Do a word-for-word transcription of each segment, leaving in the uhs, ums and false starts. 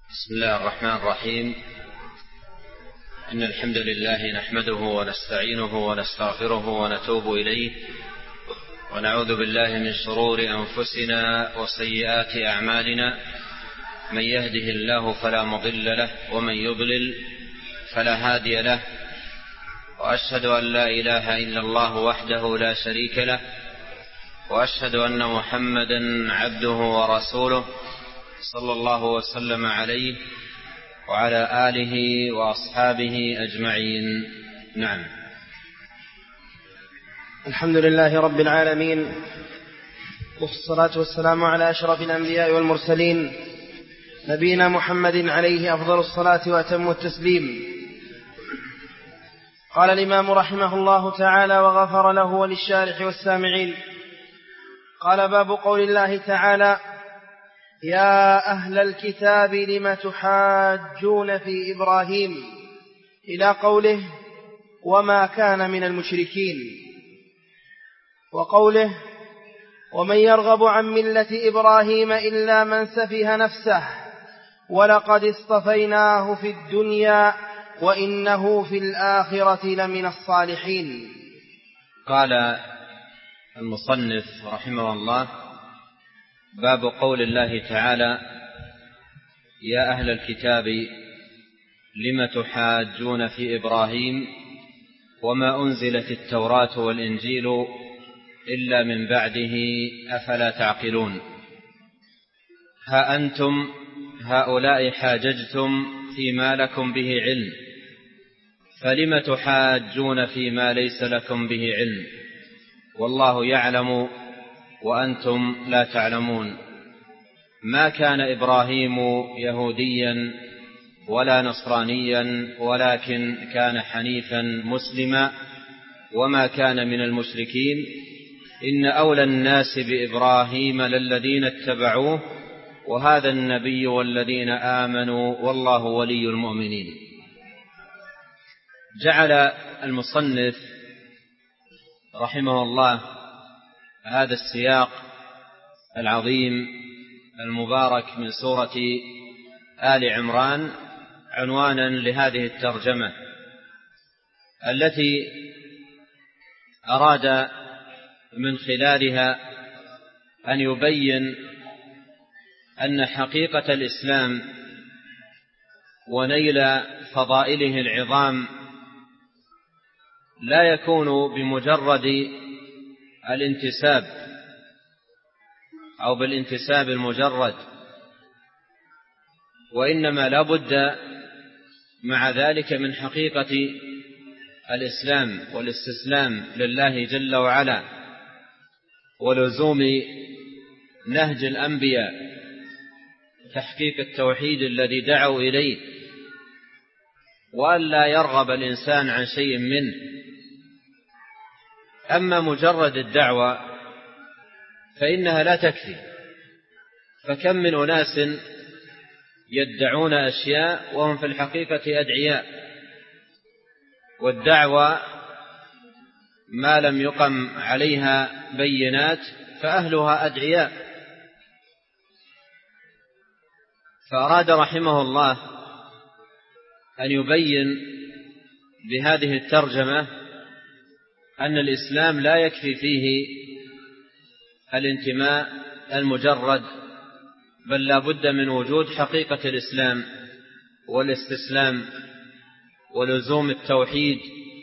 بسم الله الرحمن الرحيم. إن الحمد لله نحمده ونستعينه ونستغفره ونتوب إليه، ونعوذ بالله من شرور أنفسنا وسيئات أعمالنا. من يهده الله فلا مضل له، ومن يضلل فلا هادي له. وأشهد أن لا إله إلا الله وحده لا شريك له، وأشهد أن محمدا عبده ورسوله صلى الله وسلم عليه وعلى آله وأصحابه أجمعين. نعم. الحمد لله رب العالمين، والصلاة والسلام على أشرف الأنبياء والمرسلين، نبينا محمد عليه أفضل الصلاة وأتم التسليم. قال الإمام رحمه الله تعالى وغفر له وللشارح والسامعين. قال: باب قول الله تعالى: يا أهل الكتاب لم تحاجون في إبراهيم، إلى قوله: وما كان من المشركين، وقوله: ومن يرغب عن ملة إبراهيم إلا من سفه نفسه ولقد اصطفيناه في الدنيا وإنه في الآخرة لمن الصالحين. قال المصنف رحمه الله: باب قول الله تعالى: يا أهل الكتاب لم تحاجون في إبراهيم وما أنزلت التوراة والإنجيل إلا من بعده أفلا تعقلون. ها أنتم هؤلاء حاججتم فيما لكم به علم، فلم تحاجون فيما ليس لكم به علم، والله يعلم وأنتم لا تعلمون. ما كان إبراهيم يهوديا ولا نصرانيا، ولكن كان حنيفا مسلما وما كان من المشركين. إن أولى الناس بإبراهيم للذين اتبعوه وهذا النبي والذين آمنوا والله ولي المؤمنين. جعل المصنف رحمه الله هذا السياق العظيم المبارك من سورة آل عمران عنوانا لهذه الترجمة، التي أراد من خلالها أن يبين أن حقيقة الإسلام ونيل فضائله العظام لا يكون بمجرد الانتساب أو بالانتساب المجرد، وإنما لا بد مع ذلك من حقيقة الإسلام والاستسلام لله جل وعلا، ولزوم نهج الأنبياء، تحقيق التوحيد الذي دعوا إليه، وأن لا يرغب الإنسان عن شيء منه. أما مجرد الدعوة فإنها لا تكفي، فكم من أناس يدعون أشياء وهم في الحقيقة أدعياء، والدعوة ما لم يقم عليها بينات فأهلها أدعياء. فأراد رحمه الله أن يبين بهذه الترجمة أن الإسلام لا يكفي فيه الانتماء المجرد، بل لا بد من وجود حقيقة الإسلام والاستسلام ولزوم التوحيد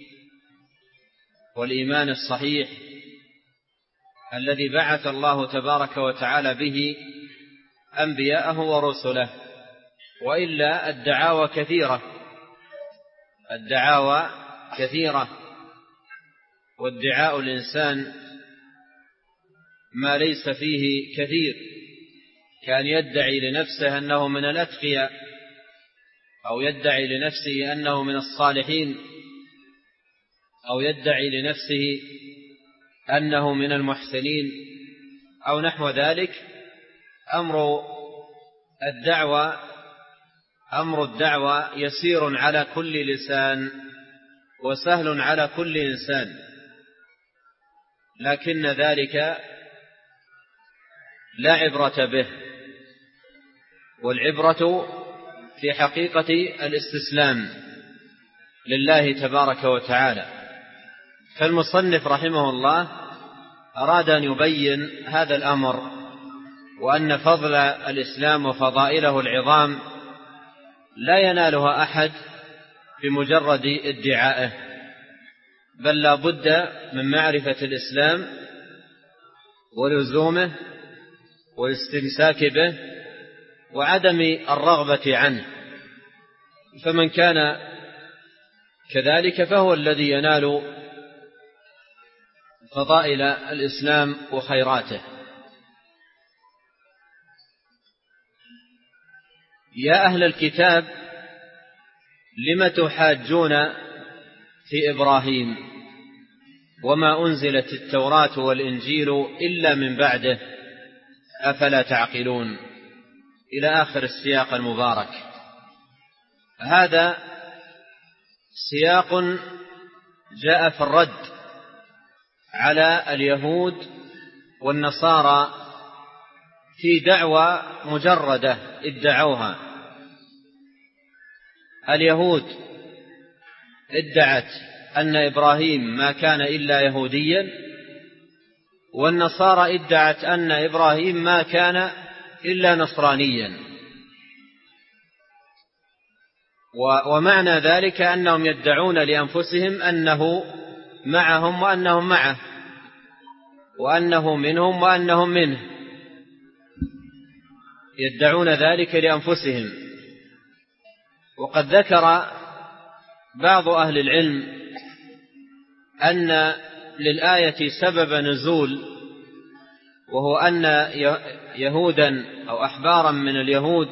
والإيمان الصحيح الذي بعث الله تبارك وتعالى به أنبياءه ورسله. وإلا الدعاوى كثيرة الدعاوى كثيرة وادعاء الإنسان ما ليس فيه كثير، كان يدعي لنفسه أنه من الأتقياء، أو يدعي لنفسه أنه من الصالحين، أو يدعي لنفسه أنه من المحسنين، أو نحو ذلك. أمر الدعوة أمر الدعوة يسير على كل لسان وسهل على كل إنسان، لكن ذلك لا عبرة به، والعبرة في حقيقة الاستسلام لله تبارك وتعالى. فالمصنف رحمه الله أراد أن يبين هذا الأمر، وأن فضل الإسلام وفضائله العظام لا ينالها أحد بمجرد ادعائه، بل لا بد من معرفة الإسلام ولزومه والاستمساك به وعدم الرغبة عنه. فمن كان كذلك فهو الذي ينال فضائل الإسلام وخيراته. يا أهل الكتاب لم تحاجون في إبراهيم وما أنزلت التوراة والإنجيل إلا من بعده أفلا تعقلون، إلى آخر السياق المبارك. هذا سياق جاء في الرد على اليهود والنصارى في دعوى مجردة ادعوها. اليهود ادعت أن إبراهيم ما كان إلا يهوديا، والنصارى ادعت أن إبراهيم ما كان إلا نصرانيا. ومعنى ذلك أنهم يدعون لأنفسهم أنه معهم وأنهم معه، وأنه منهم وأنهم منه، يدعون ذلك لأنفسهم. وقد ذكر بعض أهل العلم أن للآية سبب نزول، وهو أن يهودا أو أحبارا من اليهود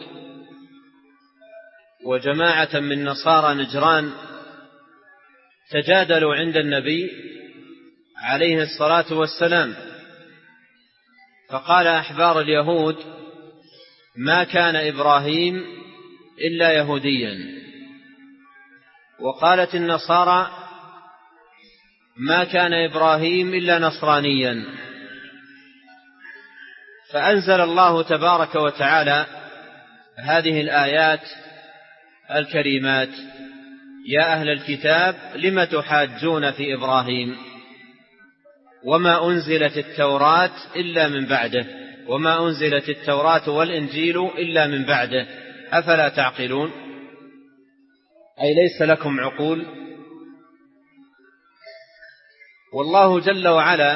وجماعة من نصارى نجران تجادلوا عند النبي عليه الصلاة والسلام، فقال أحبار اليهود ما كان إبراهيم إلا يهوديا، وقالت النصارى ما كان إبراهيم إلا نصرانيا. فأنزل الله تبارك وتعالى هذه الآيات الكريمات: يا أهل الكتاب لم تحاجون في إبراهيم وما أنزلت التوراة إلا من بعده وما أنزلت التوراة والإنجيل إلا من بعده أفلا تعقلون، أي ليس لكم عقول. والله جل وعلا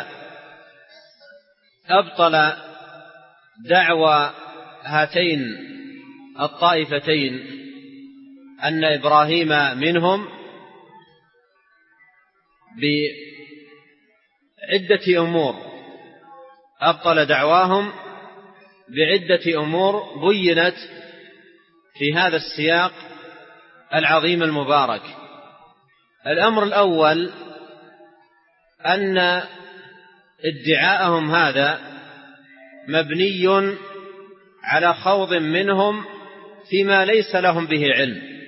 أبطل دعوى هاتين الطائفتين أن إبراهيم منهم بعدة أمور، أبطل دعواهم بعدة أمور بينت في هذا السياق العظيم المبارك. الأمر الأول أن ادعاءهم هذا مبني على خوض منهم فيما ليس لهم به علم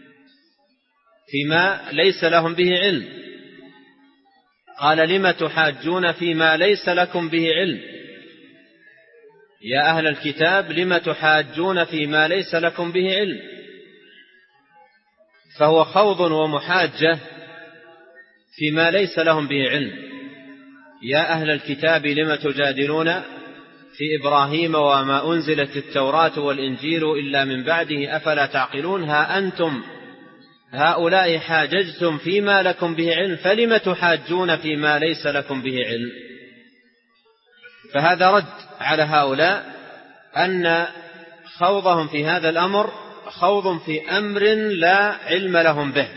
فيما ليس لهم به علم قال لم تحاجون فيما ليس لكم به علم. يا أهل الكتاب لم تحاجون فيما ليس لكم به علم، فهو خوض ومحاجة فيما ليس لهم به علم. يا أهل الكتاب لم تجادلون في إبراهيم وما أنزلت التوراة والإنجيل إلا من بعده أفلا تعقلون، ها أنتم هؤلاء حاججتم فيما لكم به علم فلم تحاجون فيما ليس لكم به علم. فهذا رد على هؤلاء أن خوضهم في هذا الأمر خوض في أمر لا علم لهم به.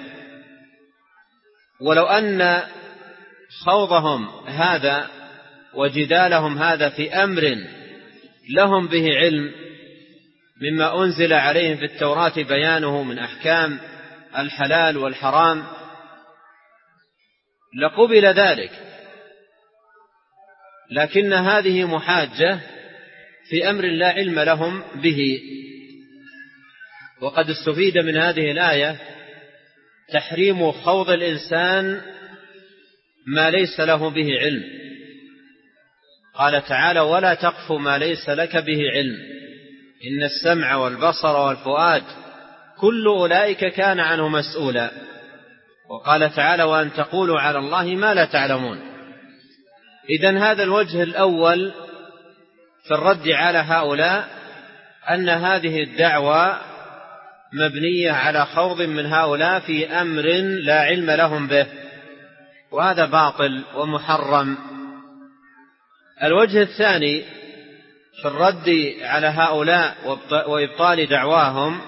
ولو أن خوضهم هذا وجدالهم هذا في أمر لهم به علم مما أنزل عليهم في التوراة بيانه من أحكام الحلال والحرام لقبل ذلك، لكن هذه محاجة في أمر لا علم لهم به. وقد استفيد من هذه الآية تحريم خوض الإنسان ما ليس له به علم. قال تعالى: ولا تقف ما ليس لك به علم إن السمع والبصر والفؤاد كل أولئك كان عنه مسؤولا. وقال تعالى: وأن تقولوا على الله ما لا تعلمون. إذن هذا الوجه الأول في الرد على هؤلاء، أن هذه الدعوة مبنية على خوض من هؤلاء في أمر لا علم لهم به، وهذا باطل ومحرم. الوجه الثاني في الرد على هؤلاء وإبطال دعواهم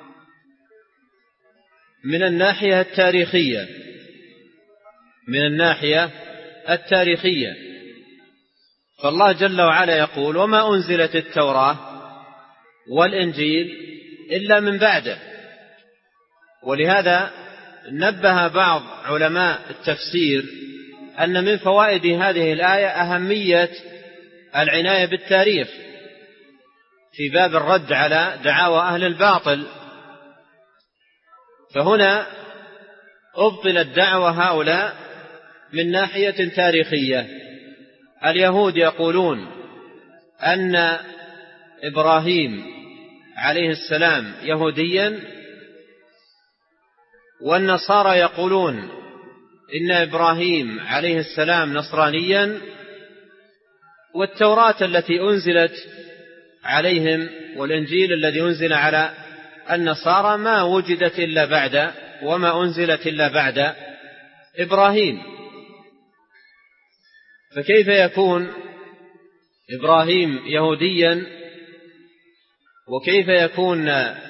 من الناحية التاريخية من الناحية التاريخية فالله جل وعلا يقول: وما أنزلت التوراة والإنجيل إلا من بعده. ولهذا نبه بعض علماء التفسير أن من فوائد هذه الآية أهمية العناية بالتاريخ في باب الرد على دعاوى أهل الباطل. فهنا أبطلت دعوى هؤلاء من ناحية تاريخية. اليهود يقولون أن إبراهيم عليه السلام يهوديا، والنصارى يقولون إن إبراهيم عليه السلام نصرانيا، والتوراة التي أنزلت عليهم والإنجيل الذي أنزل على النصارى ما وجدت إلا بعد وما أنزلت إلا بعد إبراهيم. فكيف يكون إبراهيم يهوديا، وكيف يكون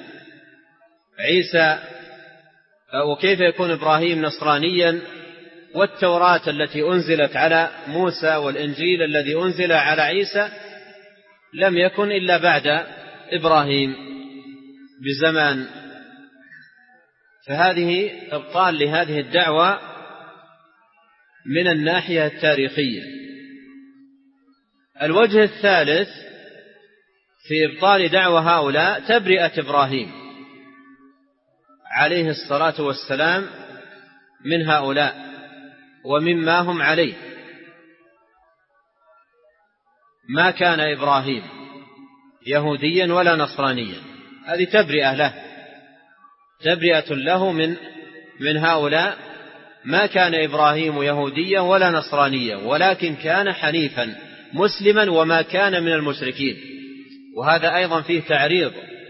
عيسى وكيف يكون إبراهيم نصرانيا، والتوراة التي أنزلت على موسى والإنجيل الذي أنزل على عيسى لم يكن إلا بعد إبراهيم بزمان؟ فهذه إبطال لهذه الدعوة من الناحية التاريخية. الوجه الثالث في إبطال دعوة هؤلاء تبرئة إبراهيم عليه الصلاة والسلام من هؤلاء ومما هم عليه. ما كان إبراهيم يهوديا ولا نصرانيا، هذه تبرئة له، تبرئة له من من هؤلاء. ما كان إبراهيم يهوديا ولا نصرانيا، ولكن كان حنيفا مسلما وما كان من المشركين. وهذا أيضا فيه تعريض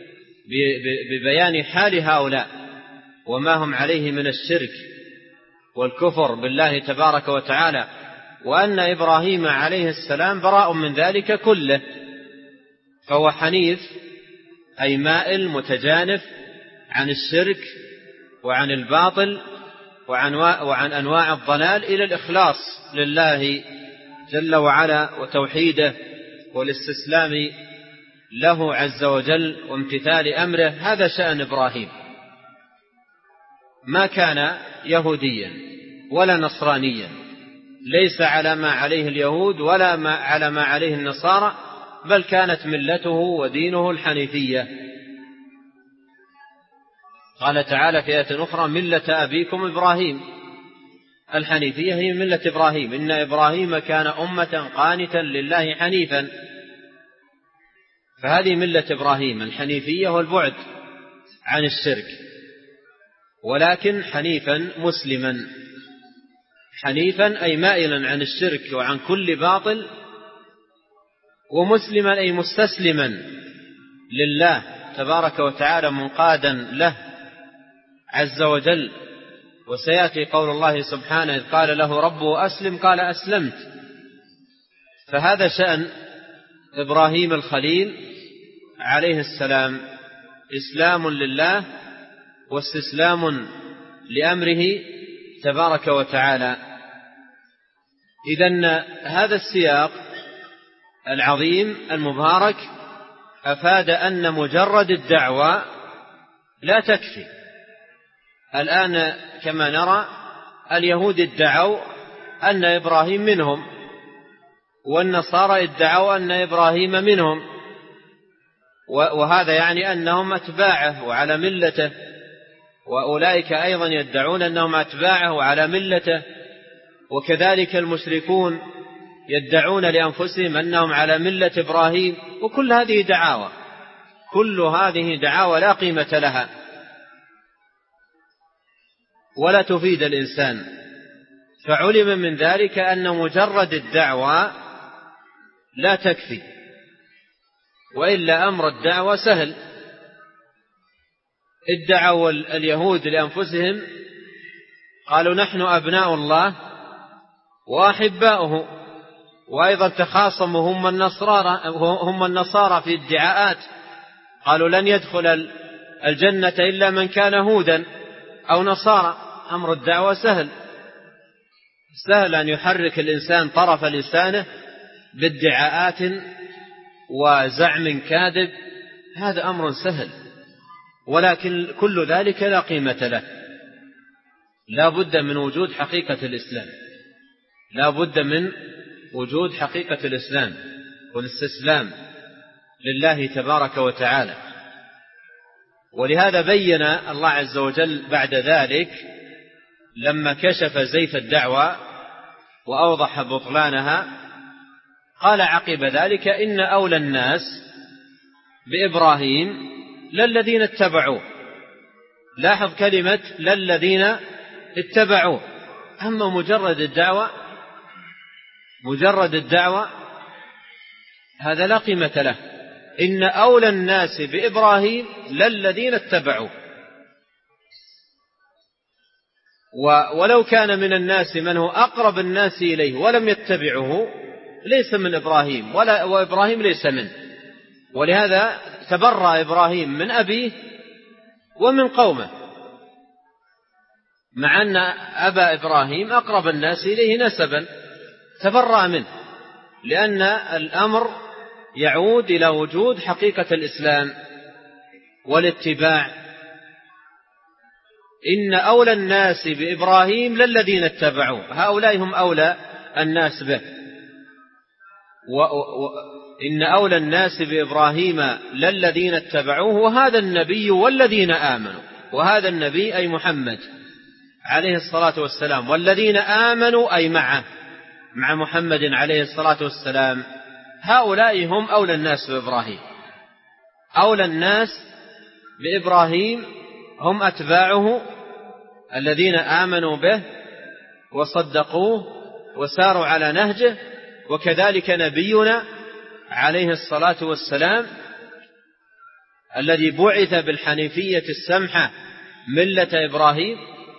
ببيان حال هؤلاء وما هم عليه من الشرك والكفر بالله تبارك وتعالى، وأن إبراهيم عليه السلام براء من ذلك كله، فهو حنيف أي مائل متجانف عن الشرك وعن الباطل وعن, وعن أنواع الضلال إلى الإخلاص لله جل وعلا وتوحيده والاستسلام له عز وجل وامتثال أمره. هذا شأن إبراهيم. ما كان يهوديا ولا نصرانيا، ليس على ما عليه اليهود ولا ما على ما عليه النصارى، بل كانت ملته ودينه الحنيفية. قال تعالى في آية أخرى: ملة أبيكم إبراهيم. الحنيفية هي ملة إبراهيم، إن إبراهيم كان أمة قانتا لله حنيفا. فهذه ملة إبراهيم الحنيفية والبعد عن الشرك، ولكن حنيفا مسلما. حنيفا أي مائلا عن الشرك وعن كل باطل، ومسلما أي مستسلما لله تبارك وتعالى منقادا له عز وجل. وسيأتي قول الله سبحانه: إذ قال له ربه أسلم قال أسلمت. فهذا شأن إبراهيم الخليل عليه السلام، إسلام لله واستسلام لأمره تبارك وتعالى. إذن هذا السياق العظيم المبارك أفاد أن مجرد الدعوة لا تكفي. الآن كما نرى اليهود ادعوا أن إبراهيم منهم، والنصارى ادعوا أن إبراهيم منهم، وهذا يعني أنهم أتباعه وعلى ملته، وأولئك أيضا يدعون أنهم أتباعه وعلى ملته، وكذلك المشركون يدعون لأنفسهم أنهم على ملة إبراهيم. وكل هذه دعاوى، كل هذه دعاوى لا قيمة لها، ولا تفيد الإنسان. فعلم من ذلك أن مجرد الدعوة لا تكفي، وإلا أمر الدعوة سهل. ادعوا اليهود لأنفسهم قالوا نحن أبناء الله وأحباؤه، وأيضا تخاصموا هم النصارى هم النصارى في ادعاءات، قالوا لن يدخل الجنة إلا من كان هودا أو نصارى. أمر الدعوة سهل، سهل أن يحرك الإنسان طرف لسانه بادعاءات وزعم كاذب، هذا أمر سهل، ولكن كل ذلك لا قيمة له. لا بد من وجود حقيقة الإسلام، لا بد من وجود حقيقة الإسلام والاستسلام لله تبارك وتعالى. ولهذا بين الله عز وجل بعد ذلك لما كشف زيف الدعوة وأوضح بطلانها، قال عقب ذلك إن أولى الناس بإبراهيم للذين اتبعوه. لاحظ كلمة للذين اتبعوه. أما مجرد الدعوة مجرد الدعوة هذا لا قيمة له. إن أولى الناس بإبراهيم للذين اتبعوه. ولو كان من الناس من هو أقرب الناس إليه ولم يتبعه ليس من إبراهيم، ولا وإبراهيم ليس منه. ولهذا تبرأ إبراهيم من أبيه ومن قومه، مع أن أبا إبراهيم أقرب الناس إليه نسبا، تبرأ منه، لأن الأمر يعود إلى وجود حقيقة الإسلام والاتباع. إن أولى الناس بإبراهيم للذين اتبعوه، هؤلاء هم أولى الناس به. وإن أولى الناس بإبراهيم للذين اتبعوه وهذا النبي والذين آمنوا. وهذا النبي أي محمد عليه الصلاة والسلام، والذين آمنوا أي معه مع محمد عليه الصلاة والسلام، هؤلاء هم أولى الناس بإبراهيم. أولى الناس بإبراهيم هم أتباعه الذين آمنوا به وصدقوه وساروا على نهجه. وكذلك نبينا عليه الصلاة والسلام الذي بعث بالحنيفية السمحة ملة إبراهيم،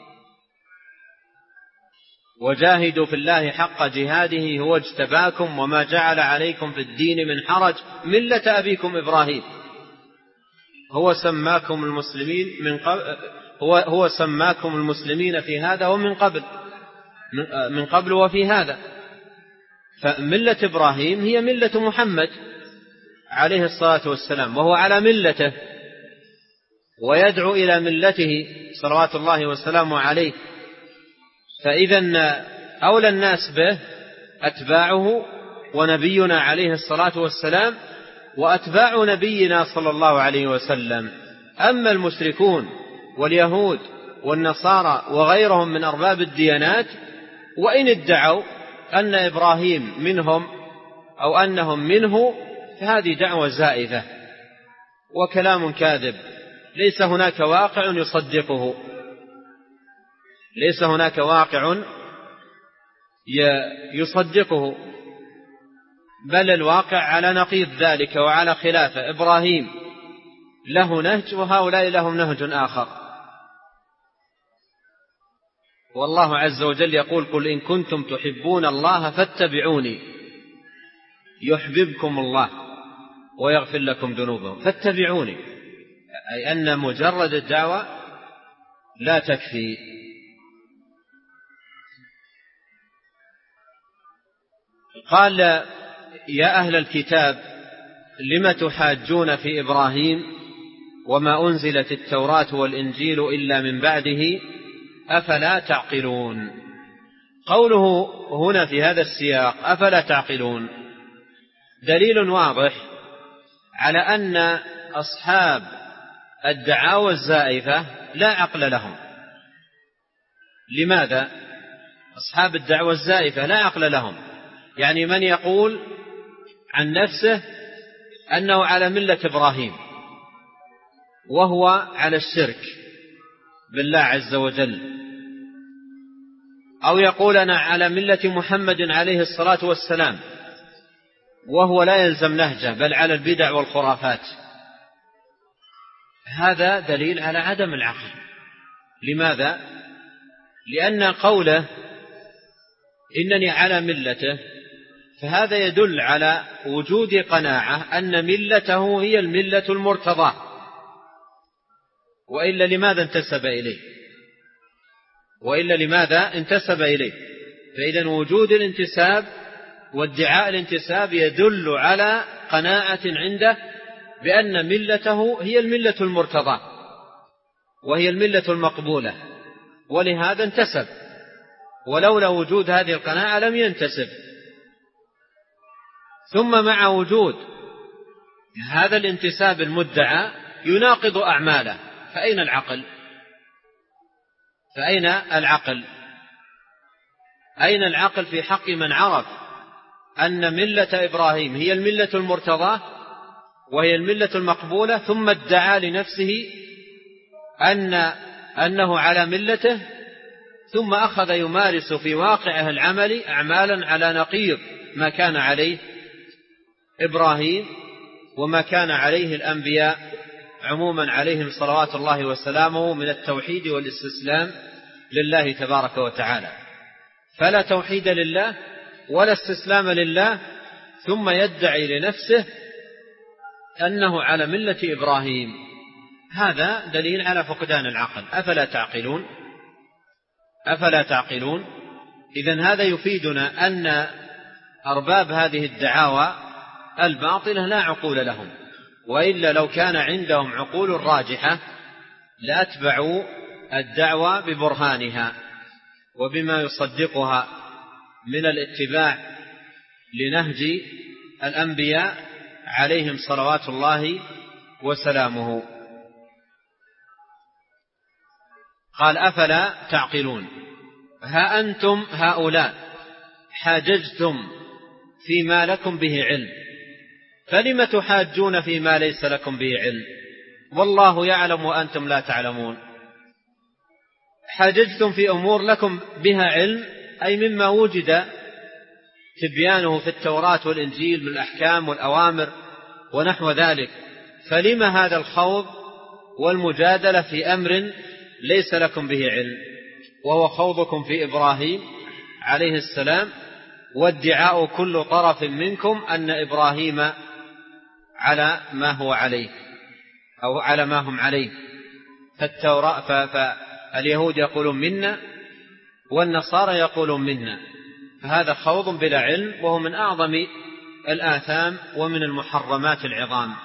وجاهدوا في الله حق جهاده هو اجتباكم وما جعل عليكم في الدين من حرج ملة أبيكم إبراهيم هو سماكم المسلمين من قبل هو هو سماكم المسلمين في هذا ومن قبل من قبل وفي هذا. فملة إبراهيم هي ملة محمد عليه الصلاة والسلام، وهو على ملته ويدعو إلى ملته صلوات الله وسلامه عليه. فإذن أولى الناس به أتباعه ونبينا عليه الصلاة والسلام وأتباع نبينا صلى الله عليه وسلم. أما المشركون واليهود والنصارى وغيرهم من أرباب الديانات وإن ادعوا أن إبراهيم منهم أو أنهم منه فهذه دعوة زائفة وكلام كاذب، ليس هناك واقع يصدقه، ليس هناك واقع يصدقه، بل الواقع على نقيض ذلك وعلى خلافه. إبراهيم له نهج وهؤلاء لهم نهج آخر. والله عز وجل يقول قل إن كنتم تحبون الله فاتبعوني يحببكم الله ويغفر لكم ذنوبكم. فاتبعوني أي أن مجرد الدعوة لا تكفي. قال يا أهل الكتاب لم تحاجون في إبراهيم وما أنزلت التوراة والإنجيل إلا من بعده أفلا تعقلون. قوله هنا في هذا السياق أفلا تعقلون دليل واضح على أن أصحاب الدعاوى الزائفة لا عقل لهم. لماذا؟ أصحاب الدعوى الزائفة لا عقل لهم، يعني من يقول عن نفسه أنه على ملة إبراهيم وهو على الشرك بالله عز وجل أو يقول أنا على ملة محمد عليه الصلاة والسلام وهو لا يلزم نهجه بل على البدع والخرافات، هذا دليل على عدم العقل. لماذا؟ لأن قوله إنني على ملته فهذا يدل على وجود قناعة أن ملته هي الملة المرتضى، وإلا لماذا انتسب إليه؟ وإلا لماذا انتسب إليه؟ فإذا وجود الانتساب وادعاء الانتساب يدل على قناعة عنده بأن ملته هي الملة المرتضى وهي الملة المقبولة، ولهذا انتسب، ولولا وجود هذه القناعة لم ينتسب. ثم مع وجود هذا الانتساب المدعى يناقض أعماله، فأين العقل؟ فأين العقل؟ أين العقل في حق من عرف أن ملة إبراهيم هي الملة المرتضاة وهي الملة المقبولة، ثم ادعى لنفسه أن أنه على ملته، ثم أخذ يمارس في واقعه العملي أعمالا على نقيض ما كان عليه إبراهيم وما كان عليه الأنبياء عموما عليهم صلوات الله وسلامه من التوحيد والاستسلام لله تبارك وتعالى. فلا توحيد لله ولا استسلام لله، ثم يدعي لنفسه أنه على ملة إبراهيم، هذا دليل على فقدان العقل. أفلا تعقلون؟ أفلا تعقلون؟ إذن هذا يفيدنا أن أرباب هذه الدعاوى الباطلة لا عقول لهم، وإلا لو كان عندهم عقول راجحة لأتبعوا الدعوى ببرهانها وبما يصدقها من الاتباع لنهج الأنبياء عليهم صلوات الله وسلامه. قال أفلا تعقلون؟ ها أنتم هؤلاء حاججتم فيما لكم به علم، فلم تحاجون فيما ليس لكم به علم والله يعلم وأنتم لا تعلمون. حاججتم في أمور لكم بها علم، أي مما وجد تبيانه في التوراة والإنجيل من الأحكام والأوامر ونحو ذلك، فلم هذا الخوض والمجادلة في أمر ليس لكم به علم، وهو خوضكم في إبراهيم عليه السلام وادعاء كل طرف منكم أن إبراهيم على ما هو عليه أو على ما هم عليه. فالتوراة فاليهود يقولون منا والنصارى يقولون منا، فهذا خوض بلا علم، وهو من أعظم الآثام ومن المحرمات العظام.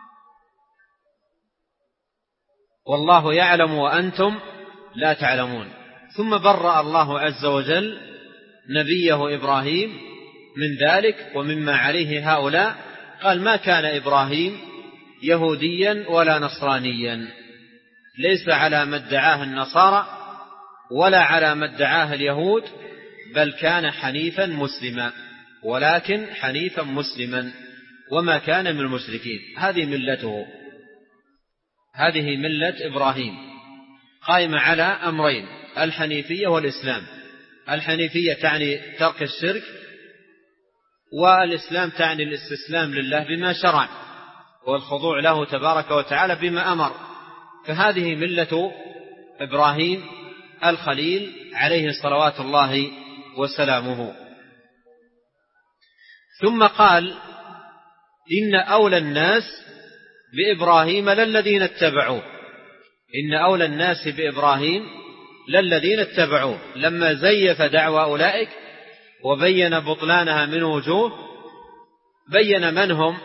والله يعلم وأنتم لا تعلمون. ثم برأ الله عز وجل نبيه إبراهيم من ذلك ومما عليه هؤلاء، قال ما كان إبراهيم يهوديا ولا نصرانيا، ليس على ما ادعاه النصارى ولا على ما ادعاه اليهود، بل كان حنيفا مسلما، ولكن حنيفا مسلما وما كان من المشركين. هذه ملته، هذه ملة إبراهيم قائمة على أمرين: الحنيفية والإسلام. الحنيفية تعني ترك الشرك، والإسلام تعني الاستسلام لله بما شرع والخضوع له تبارك وتعالى بما أمر. فهذه ملة إبراهيم الخليل عليه صلوات الله وسلامه. ثم قال إن أولى الناس بإبراهيم للذين اتبعوه. إن أولى الناس بإبراهيم للذين اتبعوه، لما زيف دعوى أولئك وبين بطلانها من وجوه، بين من هم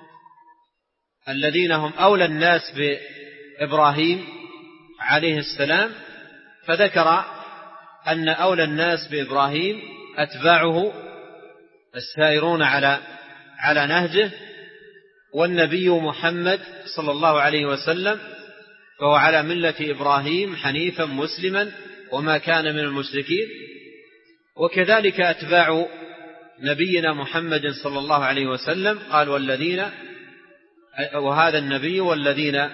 الذين هم أولى الناس بإبراهيم عليه السلام، فذكر أن أولى الناس بإبراهيم أتباعه السائرون على على نهجه، والنبي محمد صلى الله عليه وسلم فهو على ملة إبراهيم حنيفا مسلما وما كان من المشركين. وكذلك أتباع نبينا محمد صلى الله عليه وسلم، قال والذين وهذا النبي والذين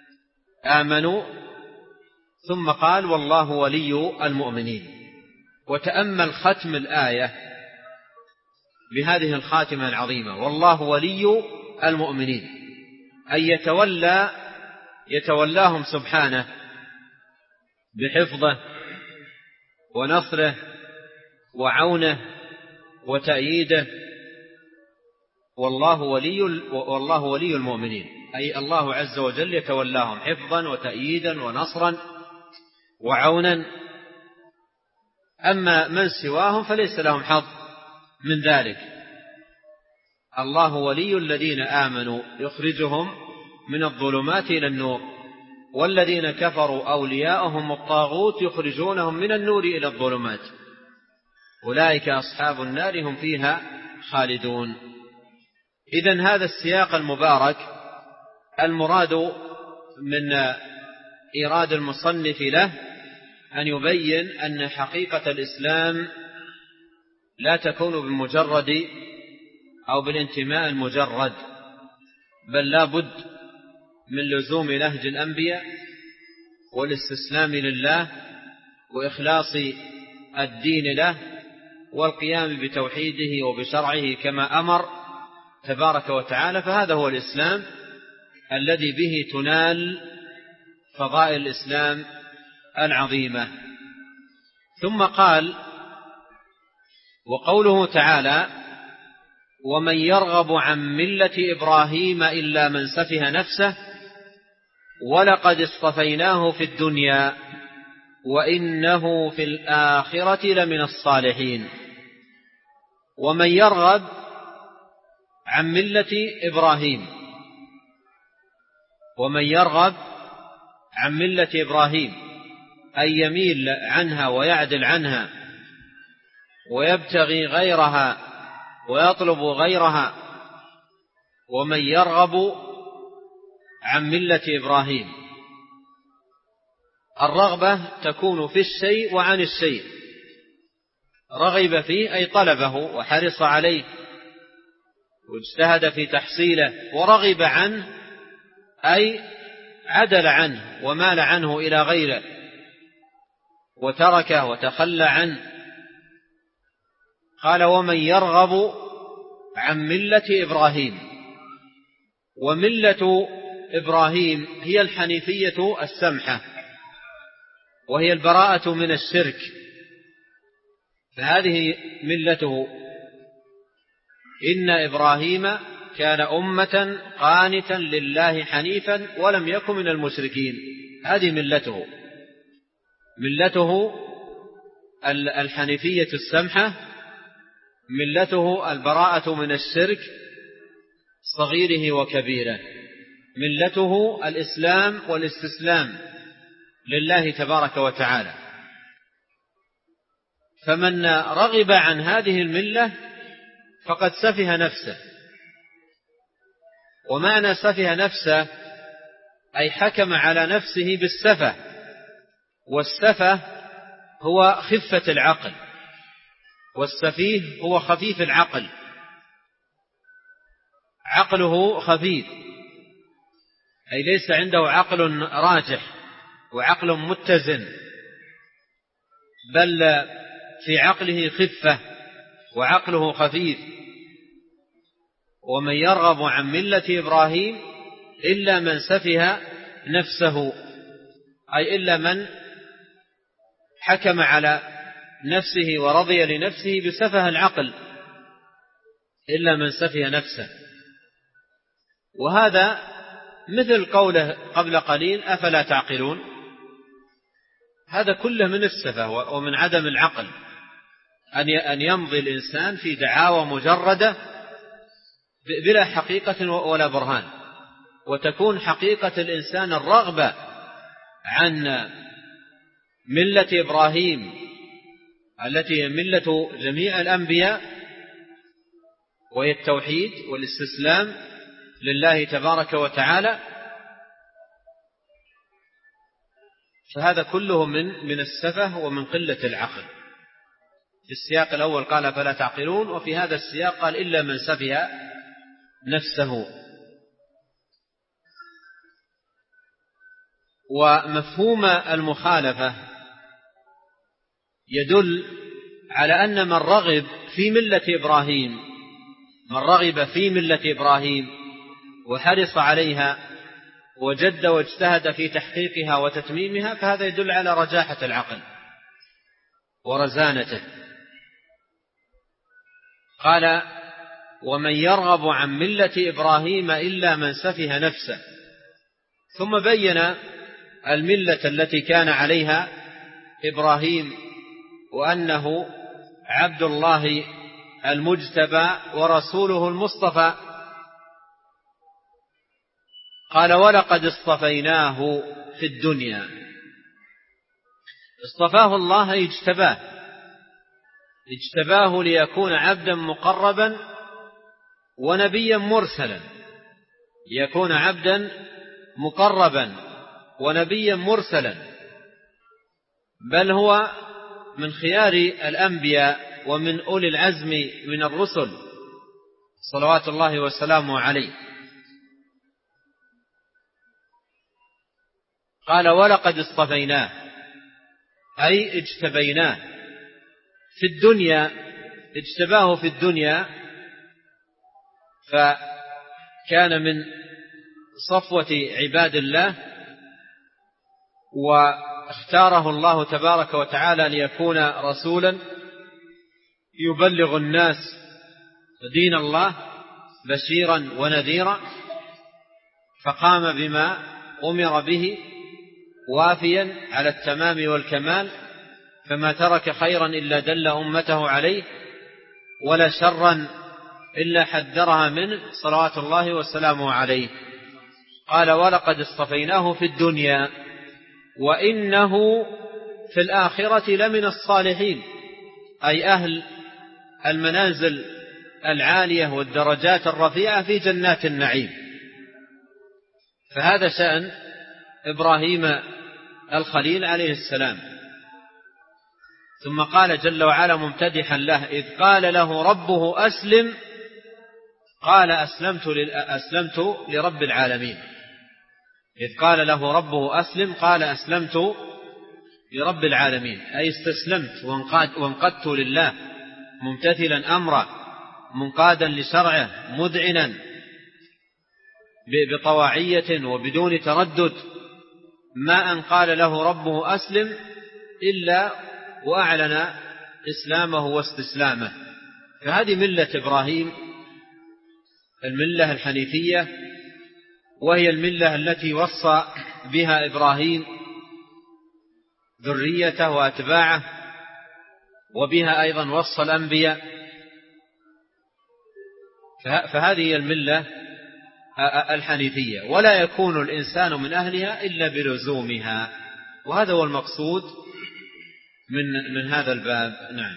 آمنوا، ثم قال والله ولي المؤمنين. وتأمل ختم الآية بهذه الخاتمة العظيمة: والله ولي المؤمنين، أي يتولى يتولاهم سبحانه بحفظه ونصره وعونه وتأييده. والله ولي والله ولي المؤمنين، أي الله عز وجل يتولاهم حفظا وتأييدا ونصرا وعونا. أما من سواهم فليس لهم حظ من ذلك. الله ولي الذين آمنوا يخرجهم من الظلمات إلى النور، والذين كفروا أولياؤهم الطاغوت يخرجونهم من النور إلى الظلمات، أولئك أصحاب النار هم فيها خالدون. إذن هذا السياق المبارك المراد من إيراد المصنف له أن يبين أن حقيقة الإسلام لا تكون بمجرد أو بالانتماء المجرد، بل لا بد من لزوم نهج الأنبياء والاستسلام لله وإخلاص الدين له والقيام بتوحيده وبشرعه كما أمر تبارك وتعالى. فهذا هو الإسلام الذي به تنال فضائل الإسلام العظيمة. ثم قال: وقوله تعالى: ومن يرغب عن ملة إبراهيم إلا من سفه نفسه ولقد اصطفيناه في الدنيا وإنه في الآخرة لمن الصالحين. ومن يرغب عن ملة إبراهيم، ومن يرغب عن ملة إبراهيم أي يميل عنها ويعدل عنها ويبتغي غيرها ويطلب غيرها. ومن يرغب عن ملة إبراهيم، الرغبة تكون في الشيء وعن الشيء، رغب فيه أي طلبه وحرص عليه واجتهد في تحصيله، ورغب عنه أي عدل عنه ومال عنه إلى غيره وتركه وتخلى عنه. قال: ومن يرغب عن ملة إبراهيم. وملة إبراهيم هي الحنيفية السمحة، وهي البراءة من الشرك، فهذه ملته. إن إبراهيم كان أمة قانتا لله حنيفا ولم يكن من المشركين، هذه ملته. ملته الحنيفية السمحة، ملته البراءة من الشرك صغيره وكبيره، ملته الإسلام والاستسلام لله تبارك وتعالى. فمن رغب عن هذه الملة فقد سفه نفسه. ومعنى سفه نفسه أي حكم على نفسه بالسفه، والسفه هو خفة العقل، والسفيه هو خفيف العقل، عقله خفيف، أي ليس عنده عقل راجح وعقل متزن، بل في عقله خفة وعقله خفيف. ومن يرغب عن ملة إبراهيم إلا من سفه نفسه، أي إلا من حكم على نفسه ورضي لنفسه بسفه العقل، إلا من سفه نفسه. وهذا مثل قوله قبل قليل: أفلا تعقلون. هذا كله من السفه ومن عدم العقل، أن يمضي الإنسان في دعاوى مجردة بلا حقيقة ولا برهان، وتكون حقيقة الإنسان الرغبة عن ملة إبراهيم التي هي ملة جميع الأنبياء، وهي التوحيد والاستسلام لله تبارك وتعالى. فهذا كله من من السفه ومن قلة العقل. في السياق الأول قال: فلا تعقلون، وفي هذا السياق قال: إلا من سفه نفسه. ومفهوم المخالفة يدل على أن من رغب في ملة إبراهيم من رغب في ملة إبراهيم وحرص عليها وجد واجتهد في تحقيقها وتتميمها، فهذا يدل على رجاحة العقل ورزانته. قال: ومن يرغب عن ملة إبراهيم إلا من سفه نفسه. ثم بين الملة التي كان عليها إبراهيم، وأنه عبد الله المجتبى ورسوله المصطفى. قال: ولقد اصطفيناه في الدنيا. اصطفاه الله اجتباه اجتباه ليكون عبدا مقربا ونبيا مرسلا يكون عبدا مقربا ونبيا مرسلا، بل هو من خيار الأنبياء ومن أولي العزم من الرسل صلوات الله وسلامه عليه. قال: ولقد اصطفيناه، أي اجتبيناه في الدنيا. اجتباه في الدنيا، فكان من صفوة عباد الله، واختاره الله تبارك وتعالى ليكون رسولا يبلغ الناس دين الله بشيرا ونذيرا، فقام بما أمر به وافيا على التمام والكمال، فما ترك خيرا إلا دل أمته عليه، ولا شرا إلا حذرها منه صلوات الله وسلامه عليه. قال: ولقد اصطفيناه في الدنيا وإنه في الآخرة لمن الصالحين، أي أهل المنازل العالية والدرجات الرفيعة في جنات النعيم. فهذا شأن إبراهيم الخليل عليه السلام. ثم قال جل وعلا ممتدحا له: إذ قال له ربه أسلم قال أسلمت, أسلمت لرب العالمين. إذ قال له ربه أسلم قال أسلمت لرب العالمين، أي استسلمت وانقدت لله، ممتثلا أمره، منقادا لشرعه، مذعنا بطواعية وبدون تردد، ما أن قال له ربه أسلم إلا وأعلن إسلامه واستسلامه. فهذه ملة إبراهيم، الملة الحنيفية، وهي الملة التي وصى بها إبراهيم ذريته وأتباعه، وبها أيضا وصى الأنبياء. فهذه هي الملة الحنيفية، ولا يكون الإنسان من أهلها إلا بلزومها، وهذا هو المقصود من من هذا الباب. نعم.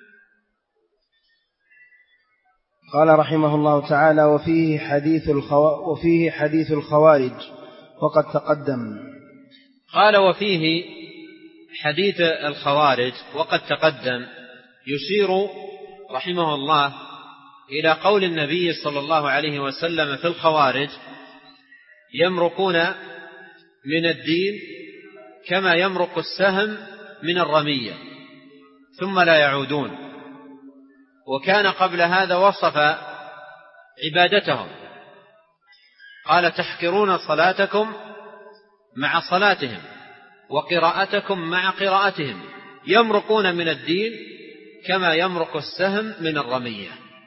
قال رحمه الله تعالى: وفيه حديث الخو... وفيه حديث الخوارج وقد تقدم. قال: وفيه حديث الخوارج وقد تقدم، يشير رحمه الله إلى قول النبي صلى الله عليه وسلم في الخوارج: يمرقون من الدين كما يمرق السهم من الرمية ثم لا يعودون. وكان قبل هذا وصف عبادتهم، قال: تحقرون صلاتكم مع صلاتهم وقراءتكم مع قراءتهم، يمرقون من الدين كما يمرق السهم من الرمية.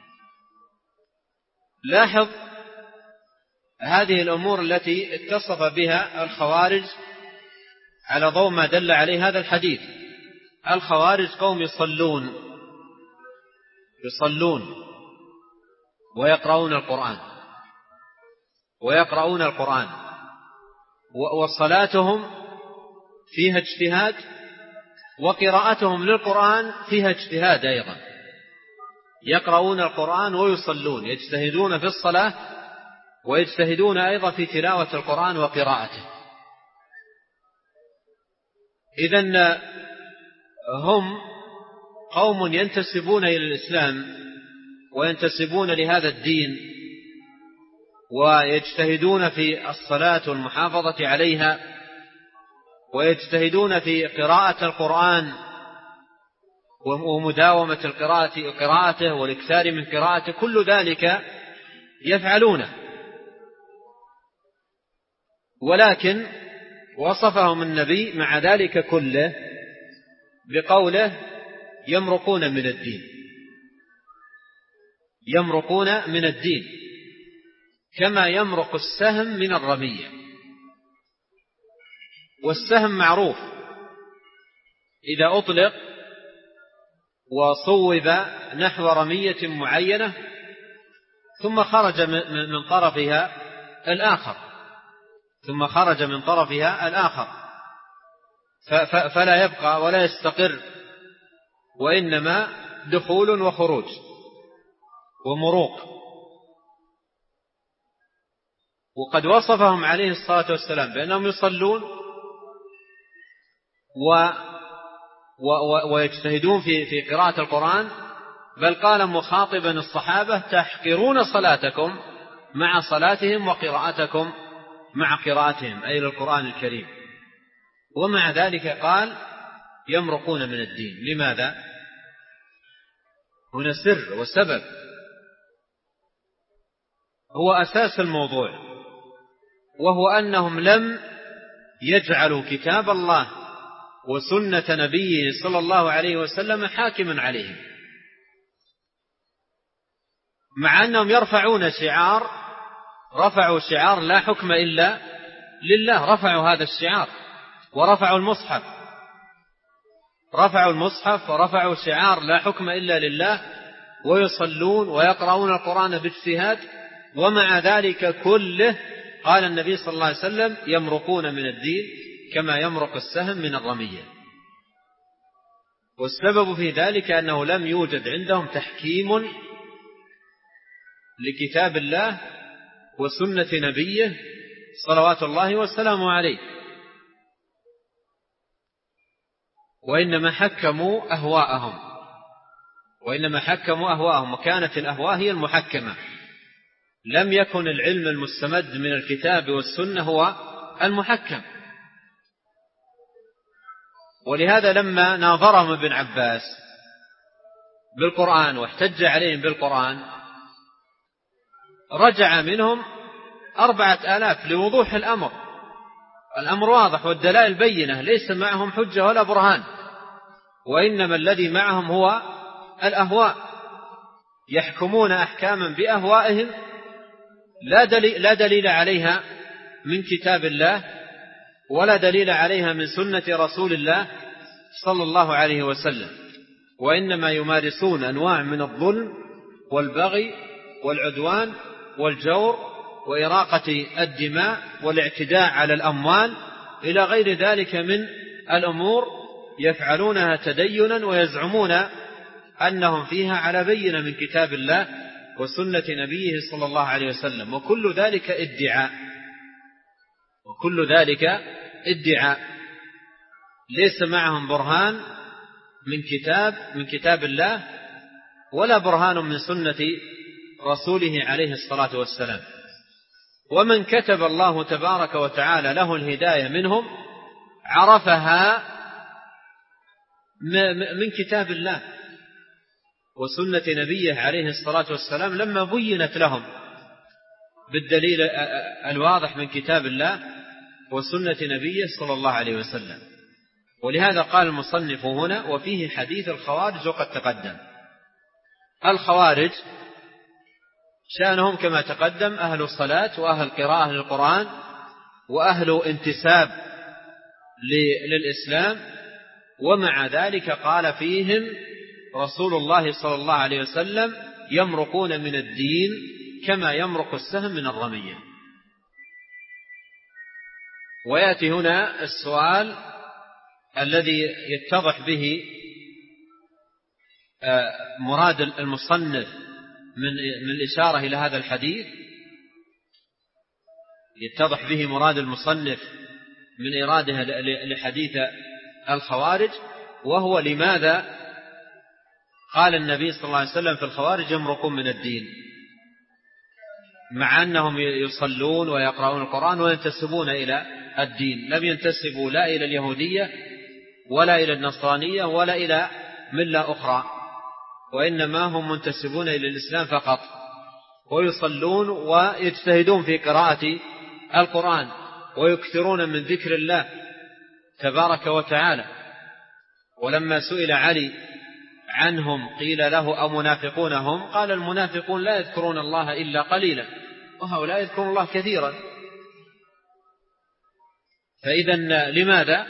لاحظ هذه الأمور التي اتصف بها الخوارج على ضوء ما دل عليه هذا الحديث. الخوارج قوم يصلون يصلون ويقرؤون القرآن ويقرؤون القرآن وصلاتهم فيها اجتهاد، وقراءتهم للقرآن فيها اجتهاد أيضا. يقرؤون القرآن ويصلون، يجتهدون في الصلاة ويجتهدون أيضا في تلاوة القرآن وقراءته. إذن هم قوم ينتسبون إلى الإسلام وينتسبون لهذا الدين، ويجتهدون في الصلاة والمحافظة عليها، ويجتهدون في قراءة القرآن ومداومة القراءة قراءته والإكثار من قراءته، كل ذلك يفعلونه، ولكن وصفهم النبي مع ذلك كله بقوله يمرقون من الدين، يمرقون من الدين كما يمرق السهم من الرمية. والسهم معروف إذا أطلق وصوب نحو رمية معينة ثم خرج من طرفها الآخر ثم خرج من طرفها الآخر فلا يبقى ولا يستقر، وإنما دخول وخروج ومروق. وقد وصفهم عليه الصلاة والسلام بأنهم يصلون و و ويجتهدون في في قراءة القرآن، بل قال مخاطبا الصحابة تحقرون صلاتكم مع صلاتهم وقراءتكم مع قراءتهم، أي للقرآن الكريم. ومع ذلك قال يمرقون من الدين. لماذا؟ هنا سر وسبب هو أساس الموضوع، وهو أنهم لم يجعلوا كتاب الله وسنة نبيه صلى الله عليه وسلم حاكما عليهم، مع أنهم يرفعون شعار رفعوا شعار لا حكم إلا لله، رفعوا هذا الشعار ورفعوا المصحف رفعوا المصحف ورفعوا شعار لا حكم إلا لله، ويصلون ويقرؤون القرآن باجتهاد، ومع ذلك كله قال النبي صلى الله عليه وسلم يمرقون من الدين كما يمرق السهم من الرمية. والسبب في ذلك أنه لم يوجد عندهم تحكيم لكتاب الله وسنة نبيه صلوات الله وسلامه عليه، وإنما حكموا أهواءهم وإنما حكموا أهواءهم وكانت الأهواء هي المحكمة. لم يكن العلم المستمد من الكتاب والسنة هو المحكم. ولهذا لما ناظرهم ابن عباس بالقرآن واحتج عليهم بالقرآن رجع منهم أربعة آلاف لوضوح الأمر. الأمر واضح والدلائل بينة، ليس معهم حجة ولا برهان، وإنما الذي معهم هو الأهواء، يحكمون أحكاما بأهوائهم لا دليل, لا دليل عليها من كتاب الله ولا دليل عليها من سنة رسول الله صلى الله عليه وسلم، وإنما يمارسون أنواع من الظلم والبغي والعدوان والجور وإراقة الدماء والاعتداء على الأموال إلى غير ذلك من الأمور يفعلونها تدينا ويزعمون أنهم فيها على بينة من كتاب الله وسنة نبيه صلى الله عليه وسلم، وكل ذلك ادعاء وكل ذلك ادعاء ليس معهم برهان من كتاب من كتاب الله ولا برهان من سنة رسوله عليه الصلاة والسلام. ومن كتب الله تبارك وتعالى له الهداية منهم عرفها من كتاب الله وسنة نبيه عليه الصلاة والسلام لما بينت لهم بالدليل الواضح من كتاب الله وسنة نبيه صلى الله عليه وسلم. ولهذا قال المصنف هنا وفيه حديث الخوارج وقد تقدم. الخوارج شأنهم كما تقدم أهل الصلاة وأهل قراءة للقرآن وأهل انتساب للإسلام، ومع ذلك قال فيهم رسول الله صلى الله عليه وسلم يمرقون من الدين كما يمرق السهم من الرمية. ويأتي هنا السؤال الذي يتضح به مراد المصنف من من الإشارة إلى هذا الحديث، يتضح به مراد المصنف من إراده لحديث الخوارج، وهو لماذا قال النبي صلى الله عليه وسلم في الخوارج يمرقون من الدين مع أنهم يصلون ويقرؤون القرآن وينتسبون إلى الدين، لم ينتسبوا لا إلى اليهودية ولا إلى النصرانية ولا إلى ملة أخرى، وإنما هم منتسبون إلى الإسلام فقط، ويصلون ويجتهدون في قراءة القرآن ويكثرون من ذكر الله تبارك وتعالى. ولما سئل علي عنهم قيل له أمنافقون هم؟ قال المنافقون لا يذكرون الله إلا قليلا، وهؤلاء يذكرون الله كثيرا. فإذا لماذا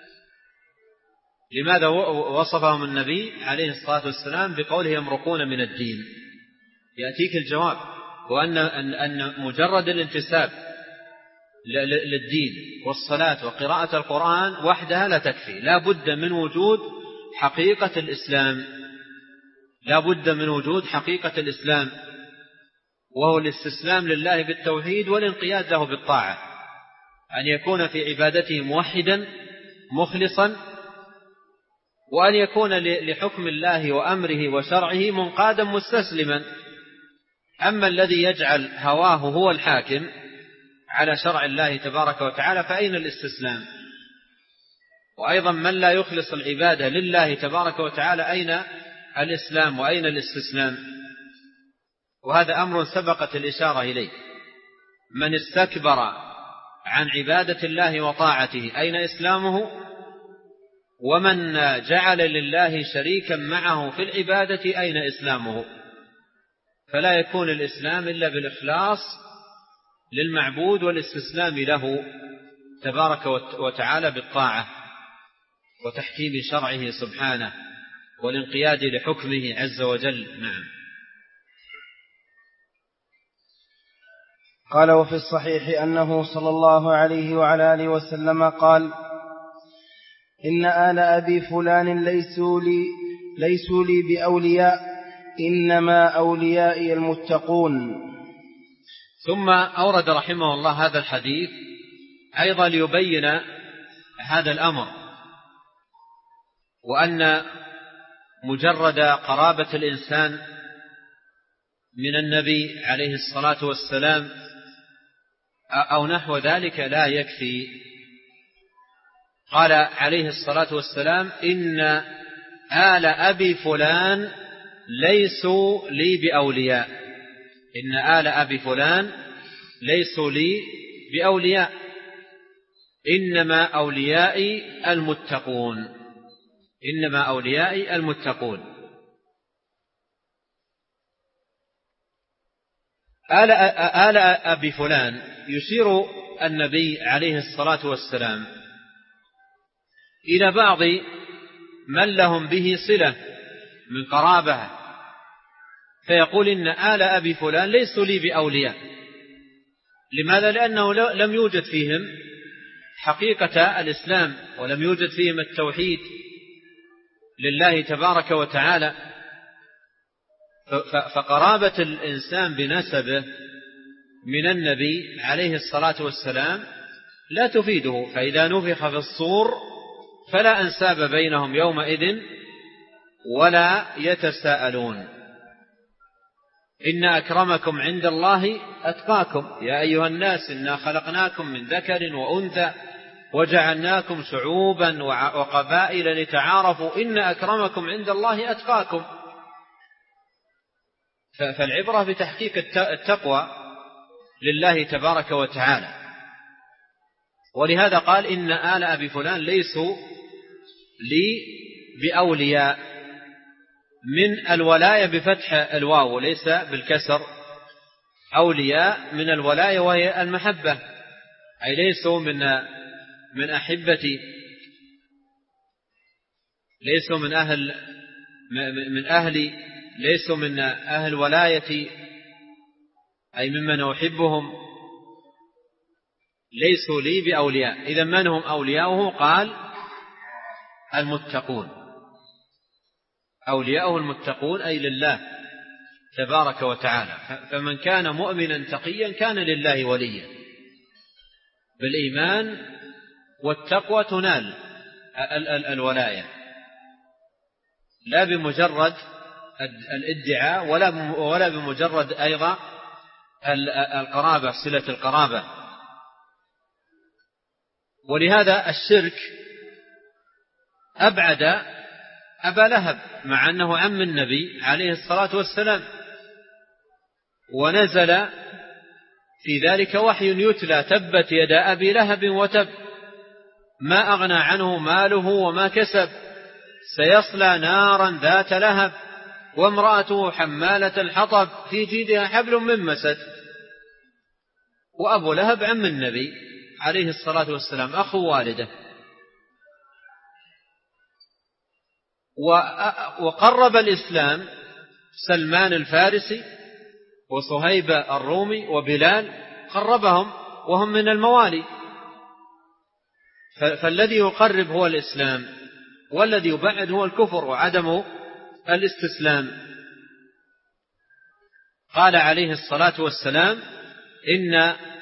لماذا وصفهم النبي عليه الصلاة والسلام بقوله يمرقون من الدين؟ يأتيك الجواب، وأن أن مجرد الانتساب للدين والصلاة وقراءة القرآن وحدها لا تكفي، لا بد من وجود حقيقة الإسلام، لا بد من وجود حقيقة الإسلام، وهو الاستسلام لله بالتوحيد والانقياد له بالطاعة، أن يكون في عبادته موحدا مخلصا، وأن يكون لحكم الله وأمره وشرعه منقادا مستسلما. أما الذي يجعل هواه هو الحاكم على شرع الله تبارك وتعالى فأين الاستسلام؟ وأيضا من لا يخلص العبادة لله تبارك وتعالى أين الإسلام وأين الاستسلام؟ وهذا أمر سبقت الإشارة إليه. من استكبر عن عبادة الله وطاعته أين إسلامه؟ ومن جعل لله شريكا معه في العبادة أين إسلامه؟ فلا يكون الإسلام إلا بالإخلاص للمعبود والاستسلام له تبارك وتعالى بالطاعة وتحكيم شرعه سبحانه والانقياد لحكمه عز وجل. نعم. قال وفي الصحيح أنه صلى الله عليه وعلى آله وسلم قال إن آل أبي فلان ليسوا لي, ليسوا لي بأولياء إنما أوليائي المتقون. ثم أورد رحمه الله هذا الحديث أيضا ليبين هذا الأمر، وأن مجرد قرابة الإنسان من النبي عليه الصلاة والسلام أو نحو ذلك لا يكفي. قال عليه الصلاة والسلام إن آل أبي فلان ليسوا لي بأولياء، إن آل أبي فلان ليسوا لي بأولياء إنما أوليائي المتقون، إنما أوليائي المتقون. آل, آل أبي فلان يشير النبي عليه الصلاة والسلام إلى بعض من لهم به صلة من قرابة، فيقول إن آل أبي فلان ليسوا لي بأولياء. لماذا؟ لأنه لم يوجد فيهم حقيقة الإسلام ولم يوجد فيهم التوحيد لله تبارك وتعالى، فقرابة الإنسان بنسبه من النبي عليه الصلاة والسلام لا تفيده. فإذا نفخ في الصور فلا أنساب بينهم يومئذ ولا يتساءلون. إن أكرمكم عند الله أتقاكم يا أيها الناس إنا خلقناكم من ذكر وأنثى وجعلناكم شعوبا وقبائل لتعارفوا إن أكرمكم عند الله أتقاكم. فالعبرة بتحقيق التقوى لله تبارك وتعالى. ولهذا قال إن آل أبي فلان ليسوا لي بأولياء، من الولاية بفتح الواو ليس بالكسر، أولياء من الولاية وهي المحبة، أي ليسوا من من أحبتي، ليسوا من أهل من أهلي، ليسوا من أهل ولايتي أي ممن أحبهم، ليسوا لي بأولياء. إذا من هم أولياؤه؟ قال المتقون، أولياؤه المتقون أي لله تبارك وتعالى. فمن كان مؤمنا تقيا كان لله وليا. بالإيمان والتقوى تنال الولاية، لا بمجرد الادعاء ولا ولا بمجرد أيضا القرابة، صلة القرابة. ولهذا الشرك أبعد أبا لهب مع أنه عم النبي عليه الصلاة والسلام، ونزل في ذلك وحي يتلى تبت يدا أبي لهب وتب ما أغنى عنه ماله وما كسب سيصلى نارا ذات لهب وامرأته حمالة الحطب في جيدها حبل من مسد. وأبو لهب عم النبي عليه الصلاة والسلام، أخو والده. وقرب الإسلام سلمان الفارسي وصهيب الرومي وبلال، قربهم وهم من الموالي. فالذي يقرب هو الإسلام، والذي يبعد هو الكفر وعدم الاستسلام. قال عليه الصلاة والسلام: إن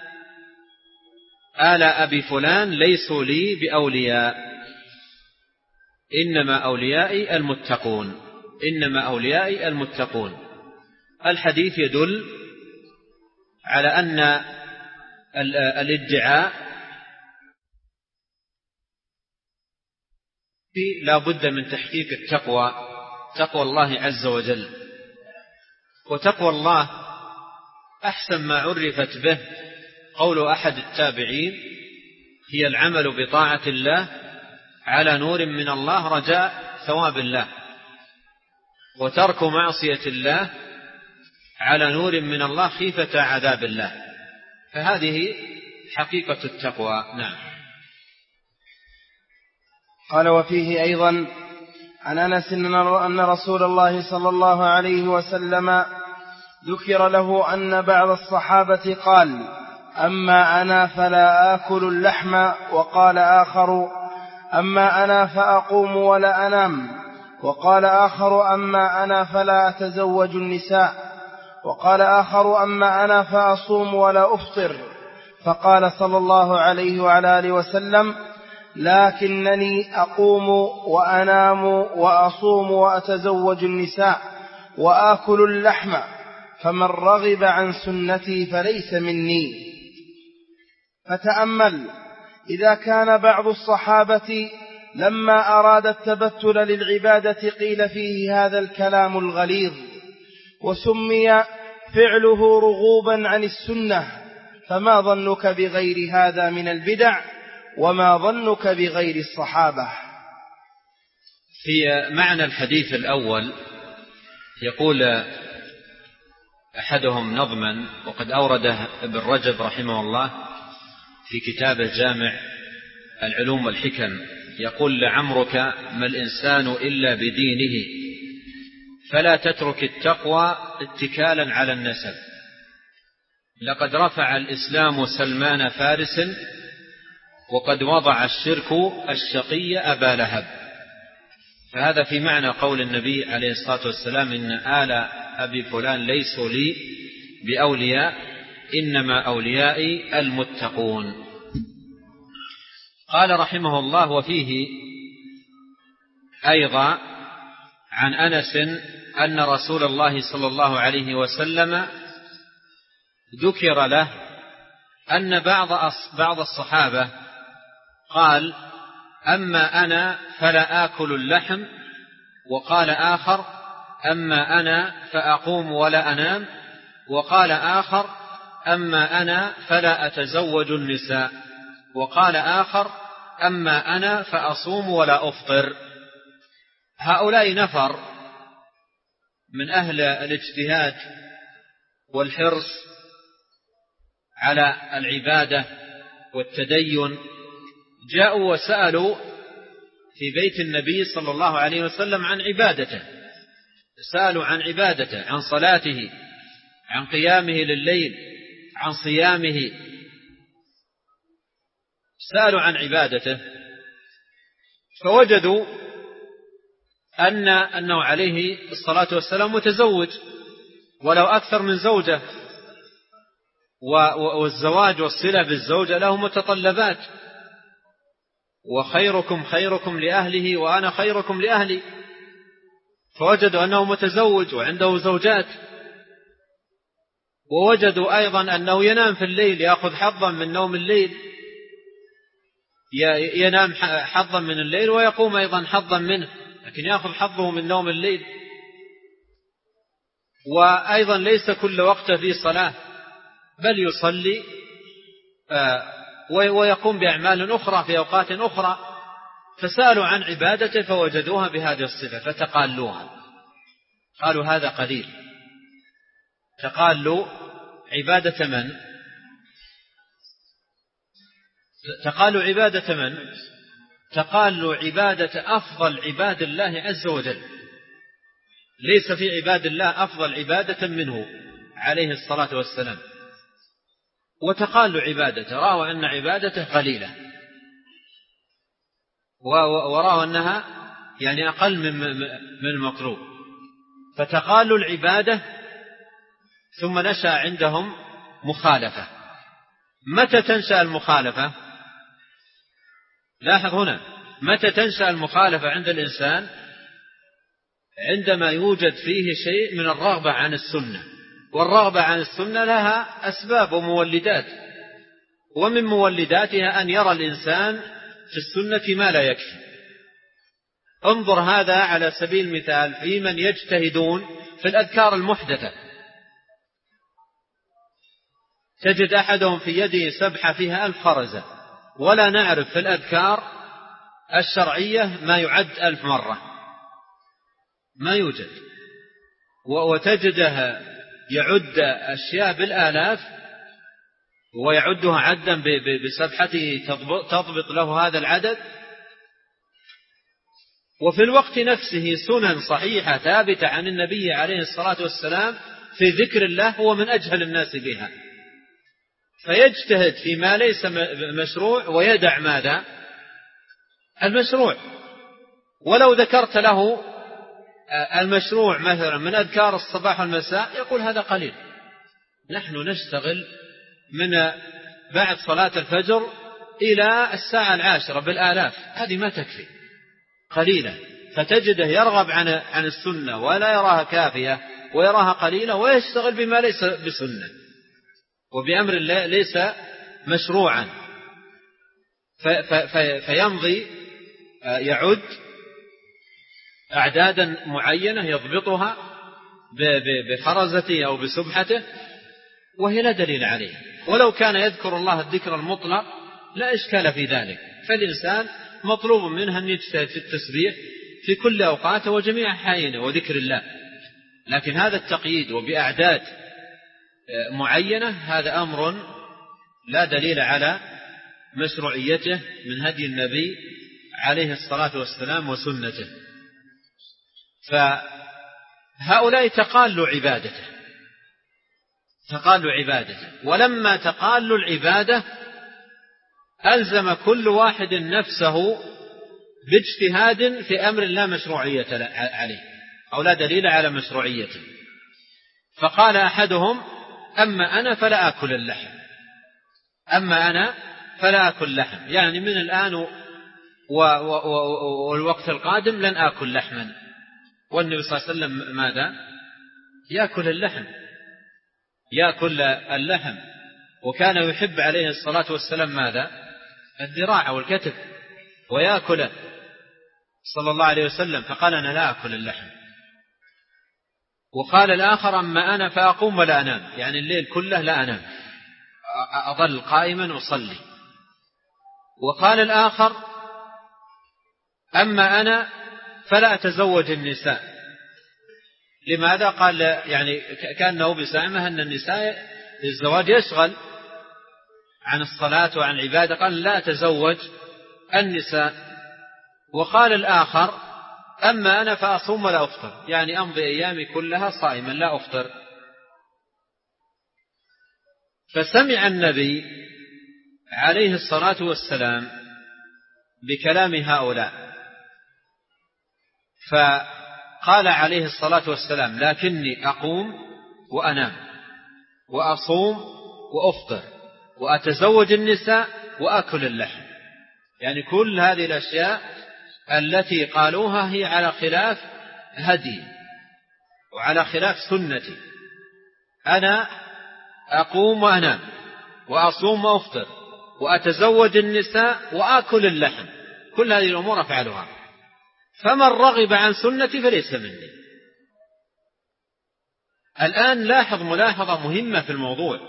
آل أبي فلان ليسوا لي بأولياء، إنما أوليائي المتقون، إنما أوليائي المتقون. الحديث يدل على أن الادعاء لا بد من تحقيق التقوى، تقوى الله عز وجل. وتقوى الله أحسن ما عرفت به قول أحد التابعين: هي العمل بطاعة الله على نور من الله رجاء ثواب الله، وترك معصية الله على نور من الله خيفة عذاب الله. فهذه حقيقة التقوى. نعم. قال: وفيه أيضا عن أنس أن رسول الله صلى الله عليه وسلم ذكر له أن بعض الصحابة قال: أما أنا فلا آكل اللحم، وقال آخر: أما أنا فأقوم ولا أنام، وقال آخر: أما أنا فلا أتزوج النساء، وقال آخر: أما أنا فأصوم ولا أفطر. فقال صلى الله عليه وعلى آله وسلم: لكنني أقوم وأنام وأصوم وأتزوج النساء وآكل اللحم، فمن رغب عن سنتي فليس مني. فتأمل، إذا كان بعض الصحابة لما أراد التبتل للعبادة قيل فيه هذا الكلام الغليظ، وسمي فعله رغوبا عن السنة، فما ظنك بغير هذا من البدع، وما ظنك بغير الصحابة؟ في معنى الحديث الأول يقول أحدهم نظما، وقد أورده ابن رجب رحمه الله في كتابه جامع العلوم والحكم، يقول: لعمرك ما الإنسان إلا بدينه، فلا تترك التقوى اتكالا على النسب، لقد رفع الإسلام سلمان فارس، وقد وضع الشرك الشقي أبا لهب. فهذا في معنى قول النبي عليه الصلاة والسلام: إن آل أبي فلان ليسوا لي بأولياء، إنما أوليائي المتقون. قال رحمه الله: وفيه أيضا عن أنس أن رسول الله صلى الله عليه وسلم ذكر له أن بعض بعض الصحابة قال: أما أنا فلا آكل اللحم، وقال آخر: أما أنا فأقوم ولا أنام، وقال آخر: أما أنا فلا أتزوج النساء، وقال آخر: أما أنا فأصوم ولا أفطر. هؤلاء نفر من أهل الاجتهاد والحرص على العبادة والتدين، جاءوا وسألوا في بيت النبي صلى الله عليه وسلم عن عبادته، سألوا عن عبادته، عن صلاته، عن قيامه لليل، عن صيامه، سألوا عن عبادته، فوجدوا أن أنه عليه الصلاة والسلام متزوج ولو أكثر من زوجة، والزواج والصلة بالزوجة له متطلبات، وخيركم خيركم لأهله وأنا خيركم لأهلي. فوجدوا أنه متزوج وعنده زوجات، ووجدوا أيضا أنه ينام في الليل، يأخذ حظا من نوم الليل، ينام حظا من الليل ويقوم أيضا حظا منه، لكن يأخذ حظه من نوم الليل. وأيضا ليس كل وقت في صلاة، بل يصلي ويقوم بأعمال أخرى في أوقات أخرى، فسألوا عن عبادته فوجدوها بهذه الصفة فتقالوها، قالوا هذا قليل. تقالوا عبادة من؟ تقالوا عبادة من؟ تقالوا عبادة أفضل عباد الله عز وجل، ليس في عباد الله أفضل عبادة منه عليه الصلاة والسلام. وتقالوا عبادته، رأوا أن عبادته قليلة، ورأوا أنها يعني أقل من المطلوب، فتقالوا العبادة. ثم نشأ عندهم مخالفة. متى تنشأ المخالفة؟ لاحظ هنا، متى تنشأ المخالفة عند الإنسان؟ عندما يوجد فيه شيء من الرغبة عن السنة، والرغبة عن السنة لها أسباب ومولدات، ومن مولداتها أن يرى الإنسان في السنة ما لا يكفي. انظر هذا على سبيل المثال في من يجتهدون في الأذكار المحدثة، تجد أحدهم في يده سبحة فيها ألف خرزة، ولا نعرف في الأذكار الشرعية ما يعد ألف مرة، ما يوجد. وتجده يعد أشياء بالآلاف ويعدها عدا بسبحته تضبط له هذا العدد. وفي الوقت نفسه سنن صحيحة ثابتة عن النبي عليه الصلاة والسلام في ذكر الله هو من أجهل الناس بها، فيجتهد فيما ليس مشروع ويدع ماذا؟ المشروع. ولو ذكرت له المشروع مثلا من أذكار الصباح والمساء يقول هذا قليل، نحن نشتغل من بعد صلاة الفجر إلى الساعة العاشرة بالآلاف، هذه ما تكفي، قليلة. فتجده يرغب عن عن السنة ولا يراها كافية ويراها قليلة، ويشتغل بما ليس بسنة وبأمر الله ليس مشروعا، فيمضي يعد أعدادا معينة يضبطها بخرزته أو بسبحته وهي لا دليل عليه. ولو كان يذكر الله الذكر المطلق لا إشكال في ذلك، فالإنسان مطلوب منه أن يجتهد في التسبيح في كل أوقاته وجميع أحيانه وذكر الله، لكن هذا التقييد وبأعداد معينة هذا أمر لا دليل على مشروعيته من هدي النبي عليه الصلاة والسلام وسنته. فهؤلاء تقالوا عبادته تقالوا عبادته ولما تقالوا العبادة ألزم كل واحد نفسه باجتهاد في أمر لا مشروعية عليه أو لا دليل على مشروعيته. فقال أحدهم أما أنا فلا أكل اللحم، أما أنا فلا أكل لحم، يعني من الآن والوقت القادم لن أكل لحما. والنبي صلى الله عليه وسلم ماذا؟ يأكل اللحم يأكل اللحم وكان يحب عليه الصلاة والسلام ماذا؟ الذراع أو الكتف، ويأكله صلى الله عليه وسلم، فقال أنا لا أكل اللحم. وقال الآخر أما أنا فأقوم ولا أنام، يعني الليل كله لا أنام، أظل قائما أصلي. وقال الآخر أما أنا فلا أتزوج النساء. لماذا؟ قال يعني كأنه بزعمه أن النساء الزواج يشغل عن الصلاة وعن العبادة، قال لا أتزوج النساء. وقال الآخر أما أنا فأصوم ولا أفطر، يعني أمضي أيامي كلها صائما لا أفطر. فسمع النبي عليه الصلاة والسلام بكلام هؤلاء، فقال عليه الصلاة والسلام لكني أقوم وأنام وأصوم وأفطر وأتزوج النساء وأكل اللحم، يعني كل هذه الأشياء التي قالوها هي على خلاف هدي وعلى خلاف سنتي. أنا أقوم وأنام وأصوم وأفطر وأتزوج النساء وأكل اللحم، كل هذه الأمور أفعلها. فمن رغب عن سنتي فليس مني. الآن لاحظ ملاحظة مهمة في الموضوع.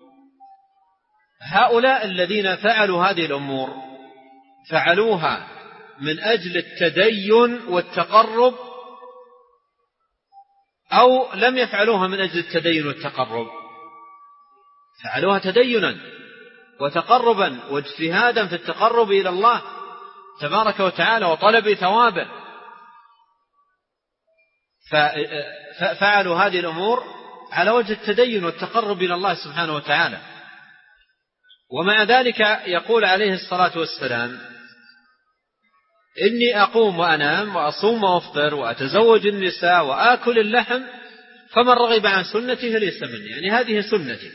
هؤلاء الذين فعلوا هذه الأمور فعلوها من أجل التدين والتقرب أو لم يفعلوها من أجل التدين والتقرب؟ فعلوها تدينا وتقربا واجتهادا في التقرب إلى الله تبارك وتعالى وطلب ثوابه، ففعلوا هذه الأمور على وجه التدين والتقرب إلى الله سبحانه وتعالى. ومع ذلك يقول عليه الصلاة والسلام: إني أقوم وأنام وأصوم وأفطر وأتزوج النساء وآكل اللحم فمن رغب عن سنتي فليس مني. يعني هذه سنتي،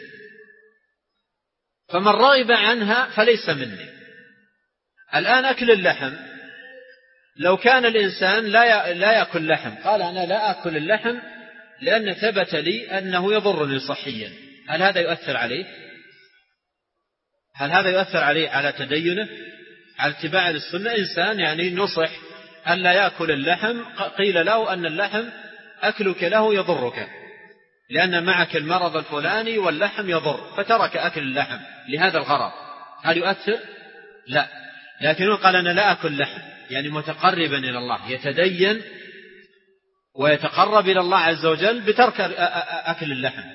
فمن رغب عنها فليس مني. الآن أكل اللحم، لو كان الإنسان لا لا يأكل لحم، قال أنا لا أكل اللحم لأن ثبت لي أنه يضرني صحيا، هل هذا يؤثر عليه؟ هل هذا يؤثر عليه على تدينه، على اتباع السنة؟ إنسان يعني نصح أن لا يأكل اللحم، قيل له أن اللحم أكلك له يضرك لأن معك المرض الفلاني واللحم يضر، فترك أكل اللحم لهذا الغرض، هل يؤثر؟ لا. لكنه قال أنا لا أكل لحم، يعني متقربا إلى الله، يتدين ويتقرب إلى الله عز وجل بترك أكل اللحم،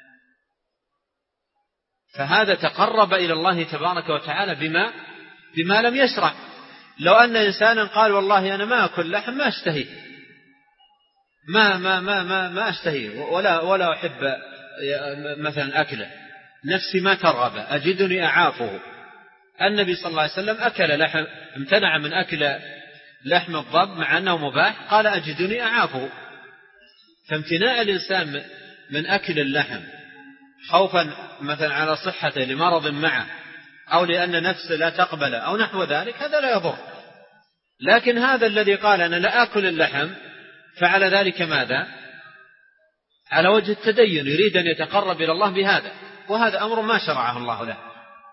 فهذا تقرب إلى الله تبارك وتعالى بما بما لم يشرع. لو أن إنسانا قال والله أنا ما أكل لحم، ما أشتهي ما ما ما ما, ما أشتهي ولا ولا أحب مثلا أكله، نفسي ما ترغب، أجدني أعافه. النبي صلى الله عليه وسلم أكل لحم، امتنع من أكل لحم الضب مع أنه مباح، قال أجدني أعافه. فامتناع الإنسان من أكل اللحم خوفا مثلا على صحته لمرض معه أو لأن نفسه لا تقبل أو نحو ذلك، هذا لا يضر. لكن هذا الذي قال أنا لا أكل اللحم فعل ذلك ماذا؟ على وجه التدين، يريد أن يتقرب إلى الله بهذا، وهذا أمر ما شرعه الله له.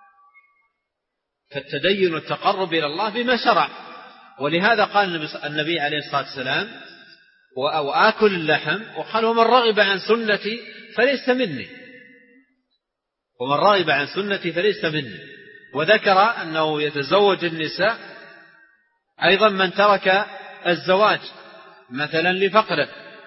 فالتدين والتقرب إلى الله بما شرع، ولهذا قال النبي عليه الصلاة والسلام وآكل اللحم، وقال ومن رغب عن سنتي فليس مني، ومن رغب عن سنتي فليس مني. وذكر أنه يتزوج النساء أيضا من ترك الزواج مثلا لفقره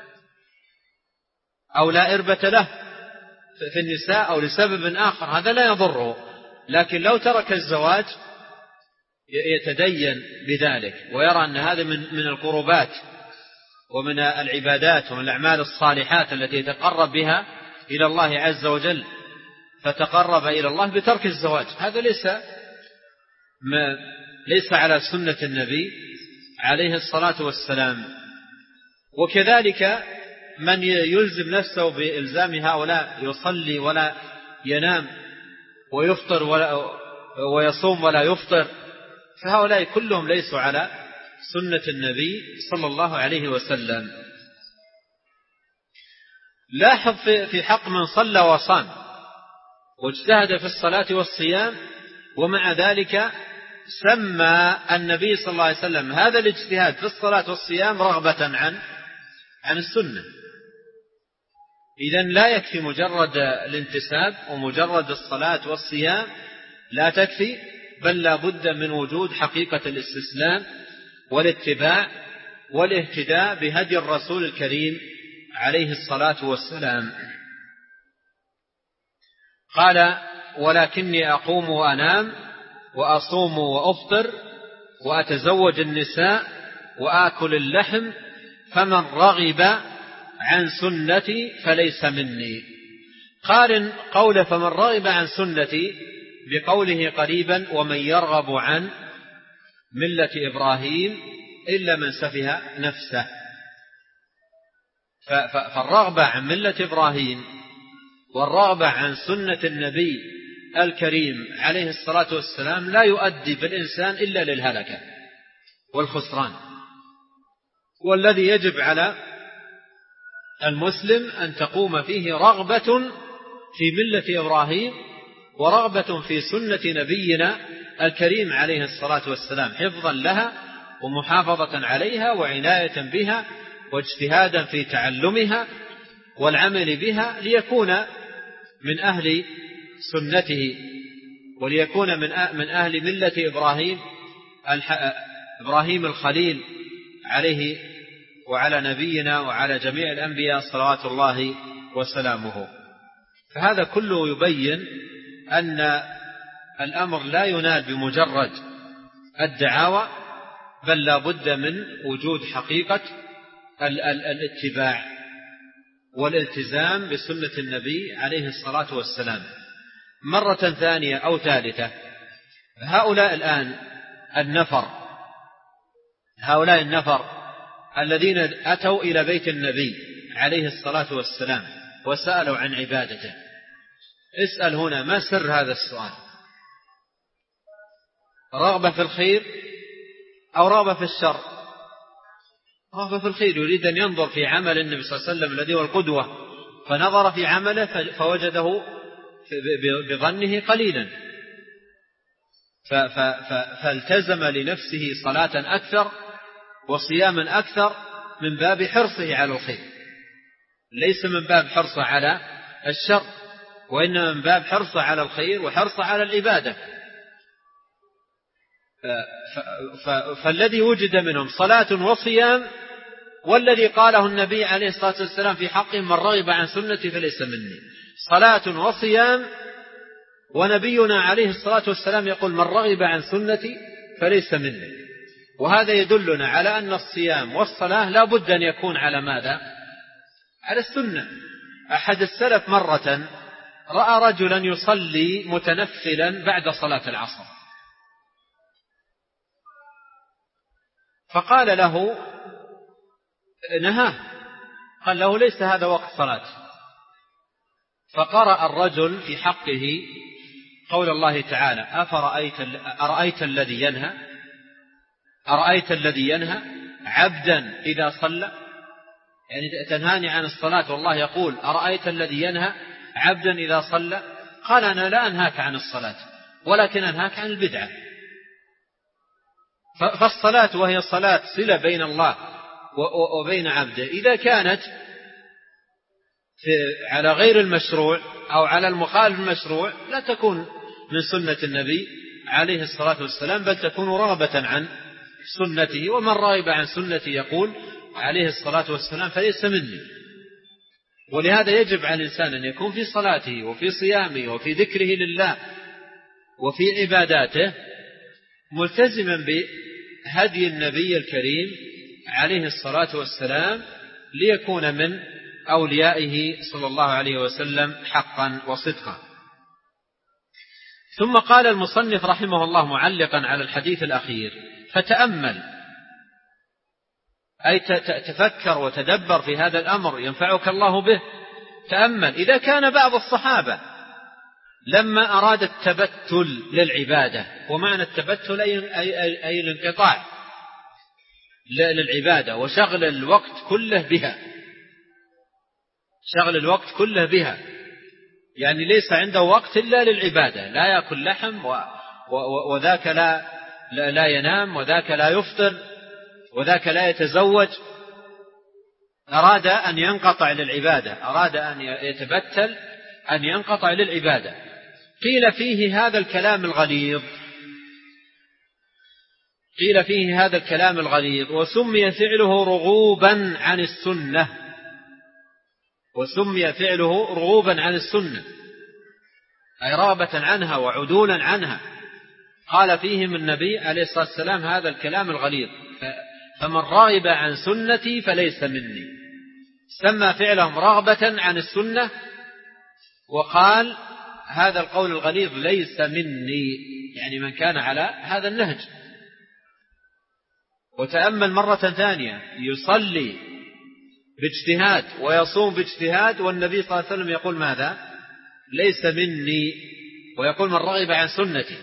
أو لا إربة له في النساء أو لسبب آخر، هذا لا يضره. لكن لو ترك الزواج يتدين بذلك ويرى أن هذا من من القربات ومن العبادات ومن الأعمال الصالحات التي يتقرب بها إلى الله عز وجل، فتقرب إلى الله بترك الزواج، هذا ليس ما ليس على سنة النبي عليه الصلاة والسلام. وكذلك من يلزم نفسه بإلزام هؤلاء يصلي ولا ينام ويفطر ولا ويصوم ولا يفطر، فهؤلاء كلهم ليسوا على سنة النبي صلى الله عليه وسلم. لاحظ في حق من صلى وصام واجتهد في الصلاة والصيام، ومع ذلك سمى النبي صلى الله عليه وسلم هذا الاجتهاد في الصلاة والصيام رغبة عن عن السنة. إذن لا يكفي مجرد الانتساب ومجرد الصلاة والصيام، لا تكفي، بل لا بد من وجود حقيقة الاستسلام والاتباع والاهتداء بهدي الرسول الكريم عليه الصلاة والسلام. قال ولكني أقوم وأنام وأصوم وأفطر وأتزوج النساء وآكل اللحم فمن رغب عن سنتي فليس مني. قارن قول فمن رغب عن سنتي بقوله قريبا ومن يرغب عن ملة إبراهيم إلا من سفه نفسه. فالرغبة عن ملة إبراهيم والرغبة عن سنة النبي الكريم عليه الصلاة والسلام لا يؤدي بالإنسان إلا للهلكة والخسران. والذي يجب على المسلم أن تقوم فيه رغبة في ملة إبراهيم ورغبة في سنة نبينا الكريم عليه الصلاة والسلام، حفظا لها ومحافظة عليها وعناية بها واجتهادا في تعلمها والعمل بها ليكون من أهل سنته وليكون من أهل ملة إبراهيم إبراهيم الخليل عليه وعلى نبينا وعلى جميع الأنبياء صلوات الله وسلامه. فهذا كله يبين أن الأمر لا ينال بمجرد الدعاوى، بل لا بد من وجود حقيقة الاتباع والالتزام بسنة النبي عليه الصلاة والسلام. مرة ثانية أو ثالثة، هؤلاء الآن النفر هؤلاء النفر الذين أتوا إلى بيت النبي عليه الصلاة والسلام وسألوا عن عبادته، اسأل هنا ما سر هذا السؤال؟ رغبة في الخير أو رغبة في الشر؟ رغبة في الخير، يريد أن ينظر في عمل النبي صلى الله عليه وسلم الذي هو القدوة، فنظر في عمله فوجده بظنه قليلا فالتزم لنفسه صلاة أكثر وصياما أكثر من باب حرصه على الخير، ليس من باب حرصه على الشر، وإنما من باب حرصه على الخير وحرصه على العبادة. فالذي وجد منهم صلاة وصيام، والذي قاله النبي عليه الصلاة والسلام في حقهم: من رغب عن سنتي فليس مني. صلاة وصيام، ونبينا عليه الصلاة والسلام يقول: من رغب عن سنتي فليس مني. وهذا يدلنا على أن الصيام والصلاة لا بد أن يكون على ماذا؟ على السنة. أحد السلف مرة رأى رجلا يصلي متنفلا بعد صلاة العصر، فقال له نهاه، قال له: ليس هذا وقت صلاة. فقرأ الرجل في حقه قول الله تعالى: أفرأيت أرأيت الذي ينهى أرأيت الذي ينهى عبدا إذا صلى، يعني تنهاني عن الصلاة والله يقول: أرأيت الذي ينهى عبدا إذا صلى؟ قال: أنا لا أنهاك عن الصلاة، ولكن أنهاك عن البدعة. فالصلاة وهي صلاة صلة بين الله وبين عبده، إذا كانت على غير المشروع أو على المخالف المشروع لا تكون من سنة النبي عليه الصلاة والسلام، بل تكون رغبة عن سنته. ومن رغب عن سنته يقول عليه الصلاة والسلام فليس مني. ولهذا يجب على الإنسان أن يكون في صلاته وفي صيامه وفي ذكره لله وفي عباداته ملتزما بهدي النبي الكريم عليه الصلاة والسلام، ليكون من أوليائه صلى الله عليه وسلم حقا وصدقا. ثم قال المصنف رحمه الله معلقا على الحديث الأخير: فتأمل، أي تفكر وتدبر في هذا الأمر ينفعك الله به. تأمل إذا كان بعض الصحابة لما أراد التبتل للعبادة، ومعنى التبتل أي, أي, أي الانقطاع للعبادة وشغل الوقت كله بها، شغل الوقت كله بها، يعني ليس عنده وقت إلا للعبادة، لا يأكل لحم وذاك لا, لا, لا ينام وذاك لا يفطر وذاك لا يتزوج، أراد أن ينقطع للعبادة، أراد أن يتبتل أن ينقطع للعبادة. قيل فيه هذا الكلام الغليظ قيل فيه هذا الكلام الغليظ وسمي فعله رغوبا عن السنة وسمي فعله رغوبا عن السنة أي رغبة عنها وعدولا عنها. قال فيهم النبي عليه الصلاة والسلام هذا الكلام الغليظ: فمن رغب عن سنتي فليس مني. سمى فعلهم رغبة عن السنة، وقال هذا القول الغليظ ليس مني، يعني من كان على هذا النهج. وتأمل مرة ثانية: يصلي باجتهاد ويصوم باجتهاد، والنبي صلى الله عليه وسلم يقول ماذا؟ ليس مني، ويقول من رغب عن سنتي.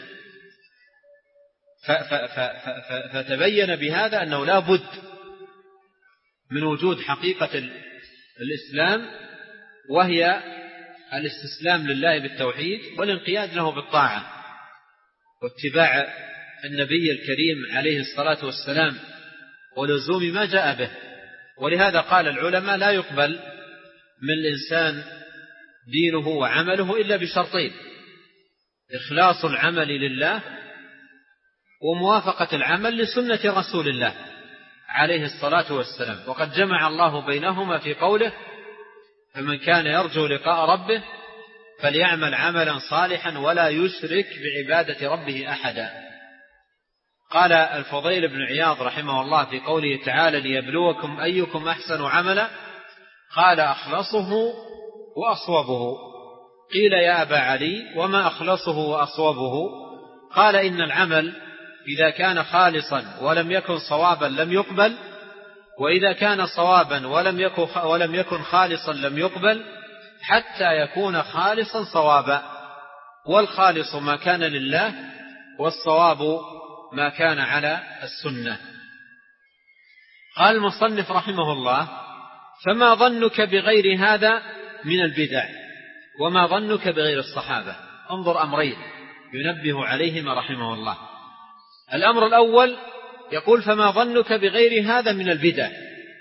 فتبين بهذا أنه لا بد من وجود حقيقة الإسلام، وهي الاستسلام لله بالتوحيد والانقياد له بالطاعة واتباع النبي الكريم عليه الصلاة والسلام ولزوم ما جاء به. ولهذا قال العلماء لا يقبل من الإنسان دينه وعمله إلا بشرطين: إخلاص العمل لله، وموافقة العمل لسنة رسول الله عليه الصلاة والسلام. وقد جمع الله بينهما في قوله: فمن كان يرجو لقاء ربه فليعمل عملا صالحا ولا يشرك بعبادة ربه أحدا. قال الفضيل بن عياض رحمه الله في قوله تعالى: ليبلوكم أيكم أحسن عملا، قال: أخلصه وأصوبه. قيل: يا أبا علي وما أخلصه وأصوبه؟ قال: إن العمل إذا كان خالصا ولم يكن صوابا لم يقبل، وإذا كان صوابا ولم يكن ولم يكن خالصا لم يقبل، حتى يكون خالصا صوابا. والخالص ما كان لله، والصواب ما كان على السنة. قال المصنف رحمه الله: فما ظنك بغير هذا من البدع، وما ظنك بغير الصحابة؟ انظر أمرين ينبه عليهما رحمه الله. الأمر الأول يقول: فما ظنك بغير هذا من البدع؟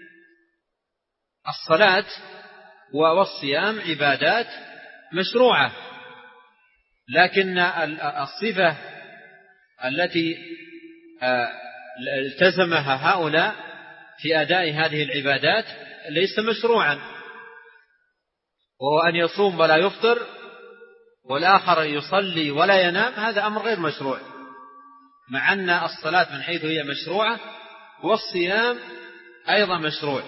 الصلاة والصيام عبادات مشروعة، لكن الصفة التي التزمها هؤلاء في أداء هذه العبادات ليس مشروعا، وهو أن يصوم ولا يفطر، والآخر يصلي ولا ينام. هذا أمر غير مشروع، مع أن الصلاة من حيث هي مشروعة، والصيام أيضا مشروع.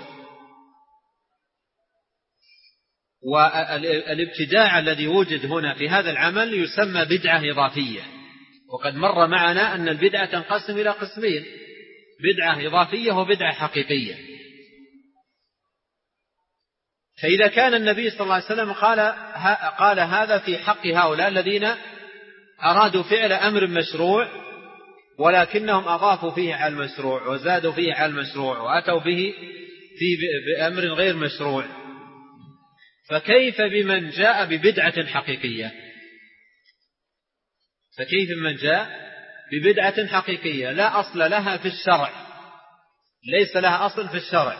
والابتداع الذي وجد هنا في هذا العمل يسمى بدعة إضافية. وقد مر معنا أن البدعة تنقسم إلى قسمين: بدعة إضافية وبدعة حقيقية. فإذا كان النبي صلى الله عليه وسلم قال, قال هذا في حق هؤلاء الذين أرادوا فعل أمر مشروع، ولكنهم أضافوا فيه على المشروع وزادوا فيه على المشروع وأتوا به في بأمر غير مشروع، فكيف بمن جاء ببدعة حقيقية؟ فكيف بمن جاء ببدعة حقيقية لا أصل لها في الشرع، ليس لها أصل في الشرع،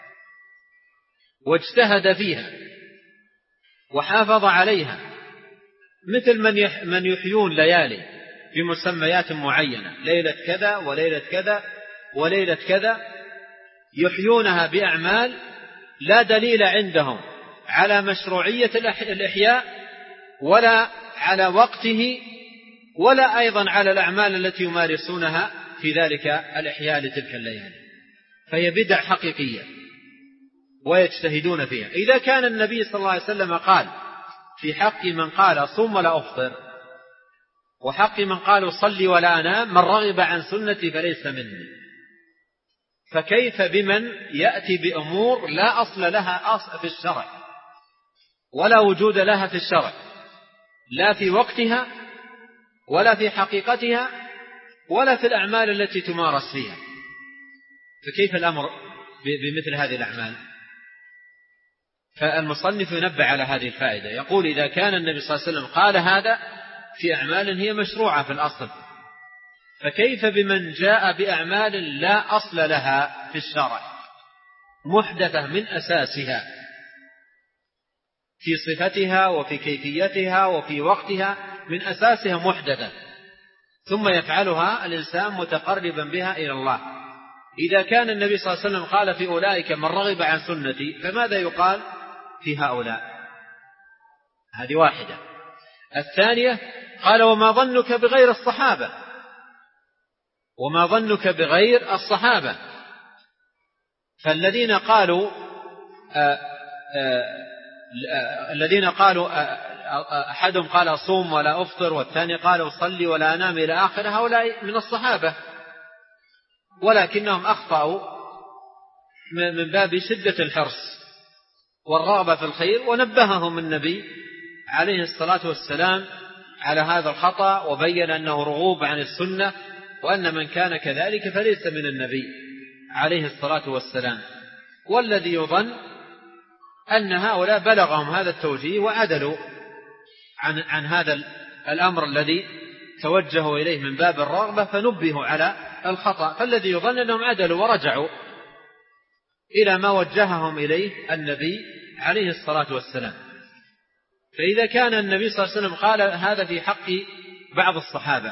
واجتهد فيها وحافظ عليها، مثل من من يحيون ليالي في مسميات معينة، ليلة كذا وليلة كذا وليلة كذا، يحيونها بأعمال لا دليل عندهم على مشروعية الإحياء، ولا على وقته، ولا أيضا على الأعمال التي يمارسونها في ذلك الإحياء لتلك الليالي، فهي بدع حقيقية ويجتهدون فيها. إذا كان النبي صلى الله عليه وسلم قال في حق من قال صم ولا أفطر، وحق من قال صلي ولا أنام: من رغب عن سنتي فليس مني، فكيف بمن يأتي بأمور لا أصل لها أصل في الشرع، ولا وجود لها في الشرع، لا في وقتها ولا في حقيقتها ولا في الأعمال التي تمارس فيها؟ فكيف الأمر بمثل هذه الأعمال؟ فالمصنف ينبه على هذه الفائدة، يقول: إذا كان النبي صلى الله عليه وسلم قال هذا في أعمال هي مشروعة في الأصل، فكيف بمن جاء بأعمال لا أصل لها في الشرع، محدثة من أساسها في صفتها وفي كيفيتها وفي وقتها، من أساسها محدثة، ثم يفعلها الإنسان متقربا بها إلى الله. إذا كان النبي صلى الله عليه وسلم قال في أولئك: من رغب عن سنتي، فماذا يقال في هؤلاء؟ هذه واحدة. الثانية قال: وما ظنك بغير الصحابة؟ وما ظنك بغير الصحابة؟ فالذين قالوا آآ آآ الذين قالوا أحدهم قال صوم ولا أفطر، والثاني قال صلي ولا أنام إلى آخر، هؤلاء من الصحابة، ولكنهم أخطأوا من باب شدة الحرص والرغبة في الخير، ونبههم النبي عليه الصلاة والسلام على هذا الخطأ، وبين أنه رغوب عن السنة، وأن من كان كذلك فليس من النبي عليه الصلاة والسلام. والذي يظن أن هؤلاء بلغهم هذا التوجيه وعدلوا عن, عن هذا الأمر الذي توجهوا إليه من باب الرغبة فنبهوا على الخطأ، فالذي يظن أنهم عدلوا ورجعوا إلى ما وجههم إليه النبي عليه الصلاة والسلام. فإذا كان النبي صلى الله عليه وسلم قال هذا في حق بعض الصحابة،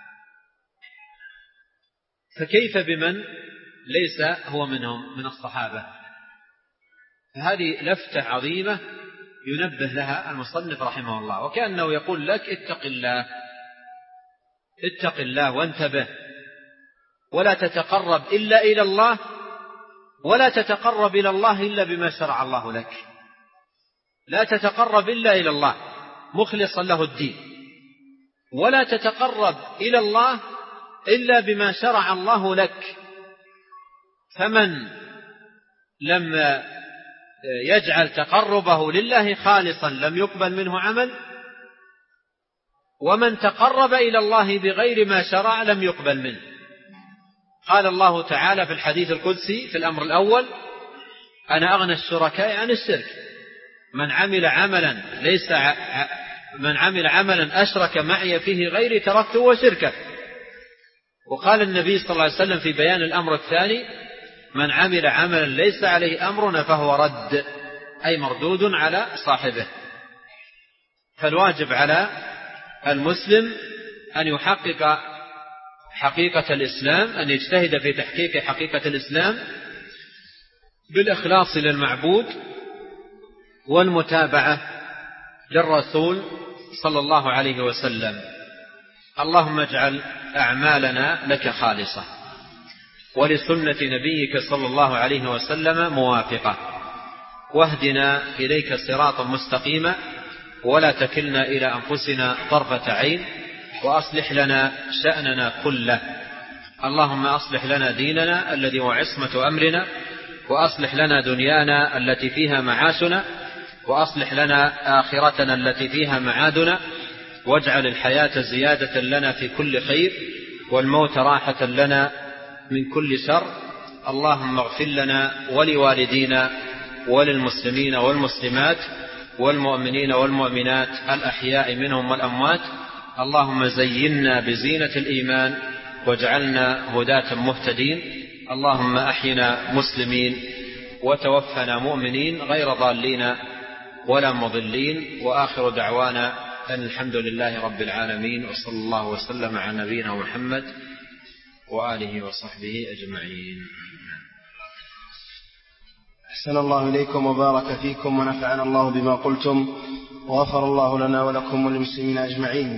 فكيف بمن ليس هو منهم من الصحابة؟ فهذه لفتة عظيمة ينبه لها المصنف رحمه الله، وكأنه يقول لك اتق الله اتق الله وانتبه، ولا تتقرب إلا إلى الله، ولا تتقرب إلى الله إلا بما شرع الله لك. لا تتقرب إلا إلى الله مخلصا له الدين، ولا تتقرب إلى الله إلا بما شرع الله لك. فمن لم يجعل تقربه لله خالصا لم يقبل منه عمل، ومن تقرب إلى الله بغير ما شرع لم يقبل منه. قال الله تعالى في الحديث القدسي في الأمر الأول: أنا أغنى الشركاء عن الشرك، من عمل عملا ليس ع... من عمل عملا أشرك معي فيه غيري تركته وشركه. وقال النبي صلى الله عليه وسلم في بيان الأمر الثاني: من عمل عملا ليس عليه أمرنا فهو رد، أي مردود على صاحبه. فالواجب على المسلم أن يحقق حقيقة الإسلام، أن يجتهد في تحقيق حقيقة الإسلام بالإخلاص للمعبود والمتابعة للرسول صلى الله عليه وسلم. اللهم اجعل أعمالنا لك خالصة ولسنة نبيك صلى الله عليه وسلم موافقة، واهدنا إليك صراطا مستقيما، ولا تكلنا إلى أنفسنا طرفة عين، وأصلح لنا شأننا كله. اللهم أصلح لنا ديننا الذي هو عصمة أمرنا، وأصلح لنا دنيانا التي فيها معاشنا، وأصلح لنا آخرتنا التي فيها معادنا، واجعل الحياة زيادة لنا في كل خير، والموت راحة لنا من كل شر. اللهم اغفر لنا ولوالدينا وللمسلمين والمسلمات والمؤمنين والمؤمنات الأحياء منهم والأموات. اللهم زينا بزينة الإيمان واجعلنا هداة مهتدين. اللهم أحينا مسلمين وتوفنا مؤمنين غير ضالين ولا مضلين. وآخر دعوانا أن الحمد لله رب العالمين، وصلى الله وسلم على نبينا محمد وآله وصحبه أجمعين. أحسن الله إليكم وبارك فيكم ونفعنا الله بما قلتم، وغفر الله لنا ولكم وللمسلمين أجمعين.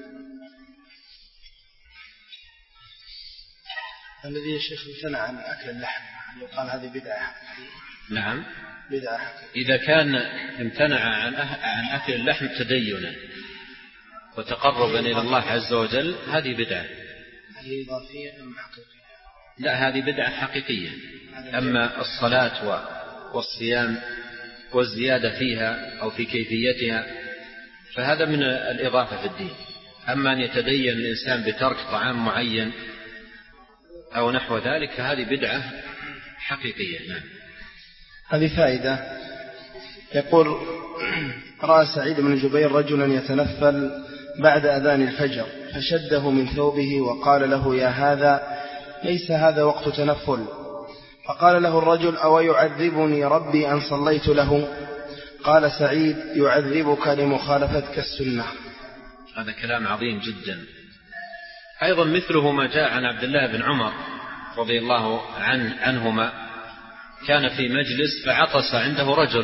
الذي يا شيخ امتنع عن أكل اللحم يقال هذه بدعة؟ نعم، بدعة. إذا كان امتنع عن عن أكل اللحم تدينا وتقربا إلى الله عز وجل هذه بدعة. هذه إضافية أم حقيقية؟ لا، هذه بدعة حقيقية. أما الصلاة والصيام والزيادة فيها أو في كيفيتها فهذا من الإضافة في الدين. أما أن يتدين الإنسان بترك طعام معين أو نحو ذلك فهذه بدعة حقيقية. نعم. هذه فائدة. يقول: رأى سعيد بن جبير رجلا يتنفل بعد أذان الفجر فشده من ثوبه وقال له: يا هذا ليس هذا وقت تنفل. فقال له الرجل: أو يعذبني ربي أن صليت له؟ قال سعيد: يعذبك لمخالفتك السنة. هذا كلام عظيم جدا. أيضا مثله ما جاء عن عبد الله بن عمر رضي الله عن عنهما، كان في مجلس فعطس عنده رجل،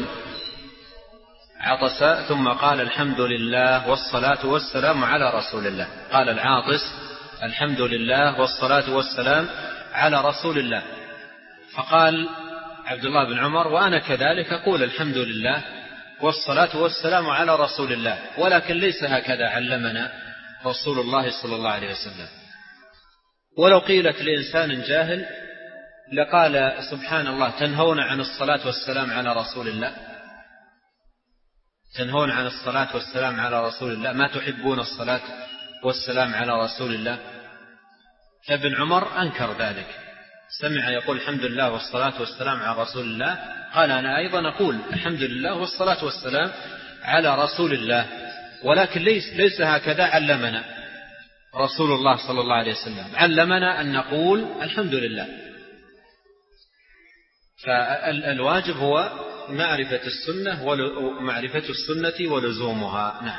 عطس ثم قال: الحمد لله والصلاة والسلام على رسول الله. قال العاطس: الحمد لله والصلاة والسلام على رسول الله. فقال عبد الله بن عمر: وأنا كذلك أقول الحمد لله والصلاة والسلام على رسول الله، ولكن ليس هكذا علمنا رسول الله صلى الله عليه وسلم. ولو قيلت لإنسان جاهل لقال: سبحان الله، تنهون عن الصلاة والسلام على رسول الله؟ تنهون عن الصلاة والسلام على رسول الله؟ ما تحبون الصلاة والسلام على رسول الله؟ فابن عمر أنكر ذلك، سمع يقول الحمد لله والصلاة والسلام على رسول الله، قال: أنا أيضا أقول الحمد لله والصلاة والسلام على رسول الله، ولكن ليس, ليس هكذا علمنا رسول الله صلى الله عليه وسلم علمنا أن نقول الحمد لله. فالواجب هو معرفة السنة ومعرفة السنة ولزومها. نعم.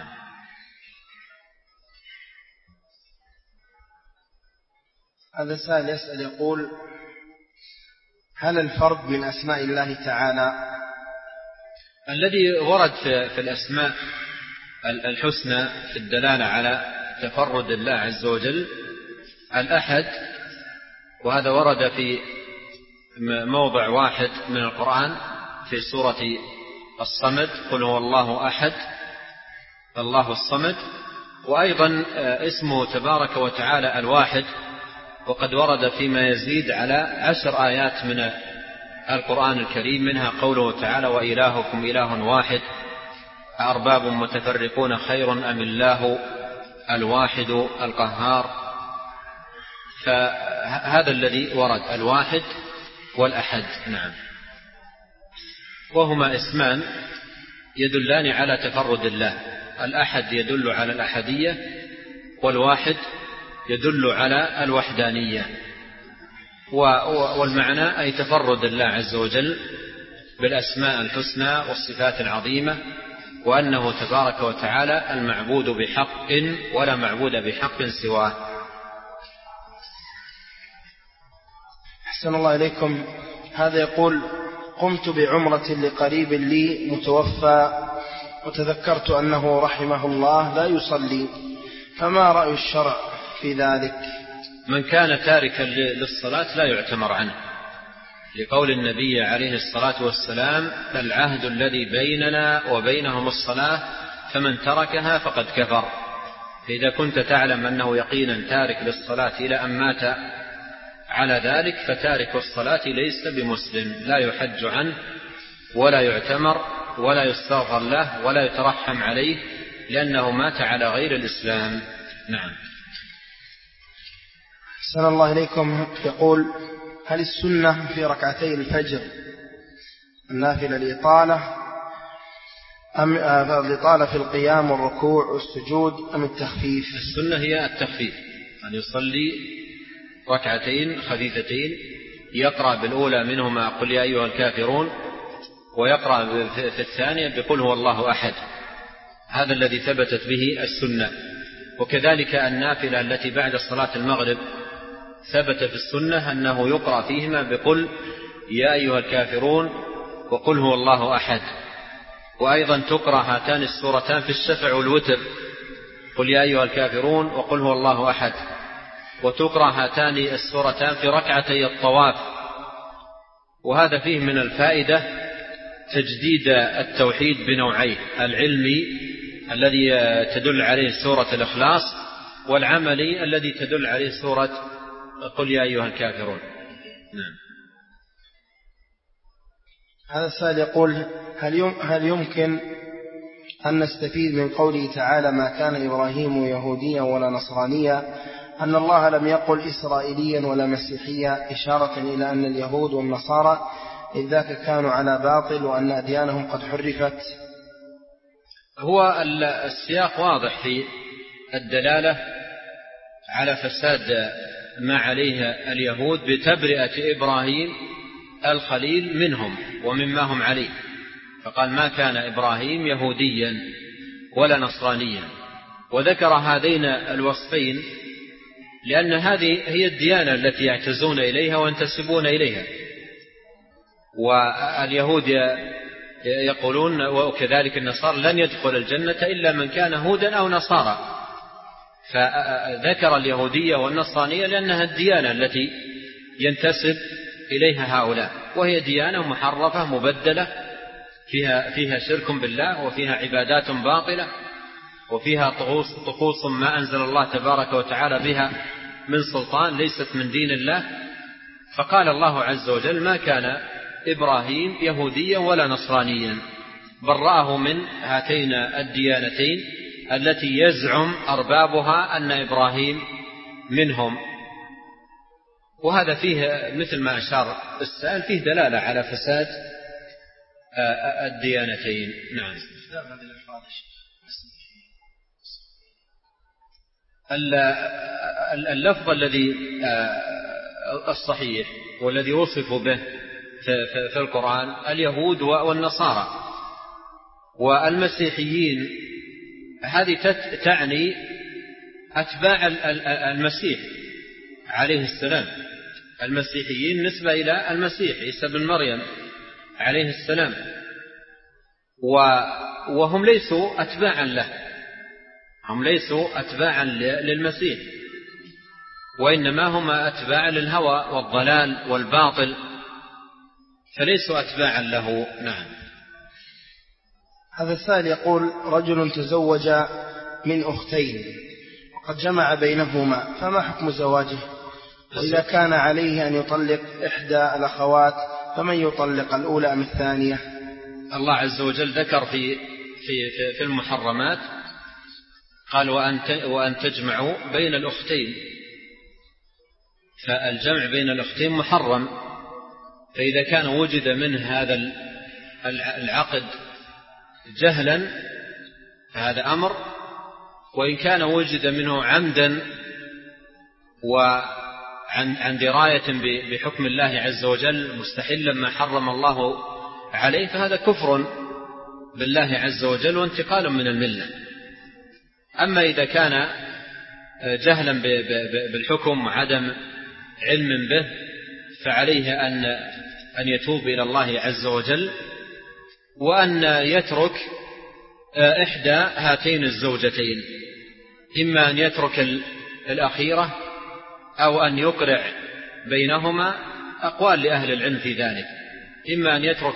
هذا سائل يسأل يقول: هل الفرد من أسماء الله تعالى؟ الذي ورد في الأسماء الحسنى في الدلالة على تفرد الله عز وجل الأحد، وهذا ورد في موضع واحد من القرآن في سورة الصمد: قل هو الله أحد الله الصمد. وأيضا اسمه تبارك وتعالى الواحد، وقد ورد فيما يزيد على عشر آيات من القرآن الكريم، منها قوله تعالى: وإلهكم إله واحد أأرباب متفرقون خير أم الله الواحد القهار. فهذا الذي ورد الواحد والأحد. نعم. وهما اسمان يدلان على تفرد الله. الأحد يدل على الأحدية، والواحد يدل على الوحدانية. والمعنى أي تفرد الله عز وجل بالأسماء الحسنى والصفات العظيمة، وأنه تبارك وتعالى المعبود بحق ولا معبود بحق سواه. أحسن الله إليكم. هذا يقول: قمت بعمرة لقريب لي متوفى، وتذكرت أنه رحمه الله لا يصلي، فما رأي الشرع في ذلك؟ من كان تاركا للصلاة لا يعتمر عنه، لقول النبي عليه الصلاة والسلام: العهد الذي بيننا وبينهم الصلاة فمن تركها فقد كفر. فإذا كنت تعلم أنه يقينا تارك للصلاة إلى أن مات على ذلك، فتارك الصلاة ليس بمسلم، لا يحج عنه ولا يعتمر ولا يستغفر له ولا يترحم عليه، لأنه مات على غير الإسلام. نعم. أحسن الله إليكم. يقول: هل السنة في ركعتي الفجر النافلة الإطالة أم الإطالة في القيام والركوع والسجود أم التخفيف؟ السنة هي التخفيف، أن يصلي ركعتين خفيفتين، يقرأ بالأولى منهما قل يا أيها الكافرون، ويقرأ في الثانية بقل هو الله أحد. هذا الذي ثبتت به السنة. وكذلك النافلة التي بعد صلاة المغرب ثبت في السنة أنه يقرأ فيهما بقل يا أيها الكافرون وقل هو الله أحد. وأيضا تقرأ هاتان السورتان في الشفع والوتر، قل يا أيها الكافرون وقل هو الله أحد. وتقرأ هاتان السورتان في ركعتي الطواف. وهذا فيه من الفائدة تجديد التوحيد بنوعيه: العلمي الذي تدل عليه سورة الإخلاص، والعملي الذي تدل عليه سورة قل يا أيها الكافرون. نعم. هذا السائل يقول: هل يمكن أن نستفيد من قوله تعالى ما كان إبراهيم يهوديا ولا نصرانيا أن الله لم يقل إسرائيليا ولا مسيحيا، إشارة إلى أن اليهود والنصارى إذ ذاك كانوا على باطل وأن أديانهم قد حرفت؟ هو السياق واضح في الدلالة على فساد ما عليه اليهود بتبرئة إبراهيم الخليل منهم ومما هم عليه، فقال ما كان إبراهيم يهوديا ولا نصرانيا، وذكر هذين الوصفين لأن هذه هي الديانة التي يعتزون إليها وينتسبون إليها. واليهود يقولون وكذلك النصارى لن يدخل الجنة إلا من كان هودا أو نصارى، فذكر اليهودية والنصرانية لأنها الديانة التي ينتسب إليها هؤلاء، وهي ديانة محرفة مبدلة فيها, فيها شرك بالله، وفيها عبادات باطلة، وفيها طقوس, طقوس ما أنزل الله تبارك وتعالى بها من سلطان، ليست من دين الله. فقال الله عز وجل ما كان إبراهيم يهوديا ولا نصرانيا، برأه من هاتين الديانتين التي يزعم أربابها أن إبراهيم منهم. وهذا فيه مثل ما أشار السائل فيه دلالة على فساد الديانتين. نعم. اللفظ الذي الصحيح والذي وصف به في القرآن اليهود والنصارى والمسيحيين، هذه تعني أتباع المسيح عليه السلام. المسيحيين نسبة إلى المسيح عيسى بن مريم عليه السلام، وهم ليسوا أتباعا له، هم ليسوا أتباعا للمسيح، وإنما هم أتباع للهوى والضلال والباطل، فليسوا أتباعا له. نعم. هذا السائل يقول: رجل تزوج من أختين وقد جمع بينهما، فما حكم زواجه؟ وإذا كان عليه أن يطلق إحدى الأخوات فمن يطلق، الأولى أم الثانية؟ الله عز وجل ذكر في في في المحرمات، قال: وأن وأن تجمعوا بين الأختين، فالجمع بين الأختين محرم. فإذا كان وجد من هذا العقد جهلا فهذا أمر، وإن كان وجد منه عمدا وعن عن دراية بحكم الله عز وجل مستحلا ما حرم الله عليه فهذا كفر بالله عز وجل وانتقال من الملة. أما إذا كان جهلا بالحكم وعدم علم به فعليه أن أن يتوب إلى الله عز وجل، وأن يترك إحدى هاتين الزوجتين، إما أن يترك الأخيرة أو أن يقرع بينهما. أقوال لأهل العلم في ذلك، إما أن يترك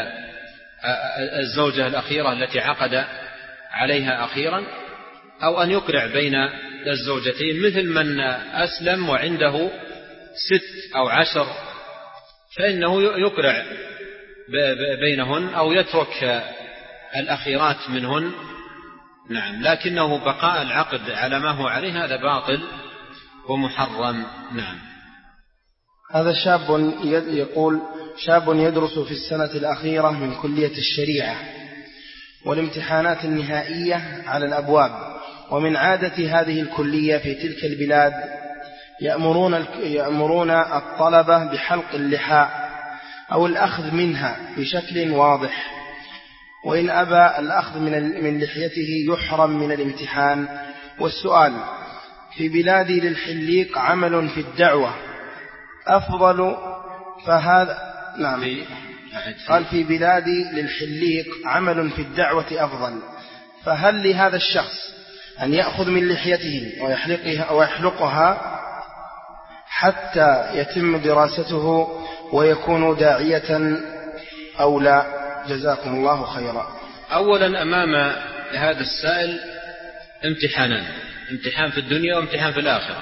الزوجة الأخيرة التي عقد عليها أخيرا، أو أن يقرع بين الزوجتين، مثل من أسلم وعنده ست أو عشر فإنه يقرع بينهن أو يترك الأخيرات منهن. نعم. لكنه بقاء العقد على ما هو عليه هذا باطل ومحرم. نعم. هذا شاب يقول: شاب يدرس في السنة الأخيرة من كلية الشريعة والامتحانات النهائية على الأبواب، ومن عادة هذه الكلية في تلك البلاد يأمرون يأمرون الطلبة بحلق اللحى أو الأخذ منها بشكل واضح، وإن أبى الأخذ من من لحيته يحرم من الامتحان. والسؤال: في بلادي للحليق عمل في الدعوة أفضل فهذا نعم قال في بلادي للحليق عمل في الدعوة أفضل، فهل لهذا الشخص أن يأخذ من لحيته ويحلقها, ويحلقها حتى يتم دراسته ويكون داعية أو لا؟ جزاكم الله خيرا. أولا أمام هذا السائل امتحانان، امتحان في الدنيا وامتحان في الآخرة،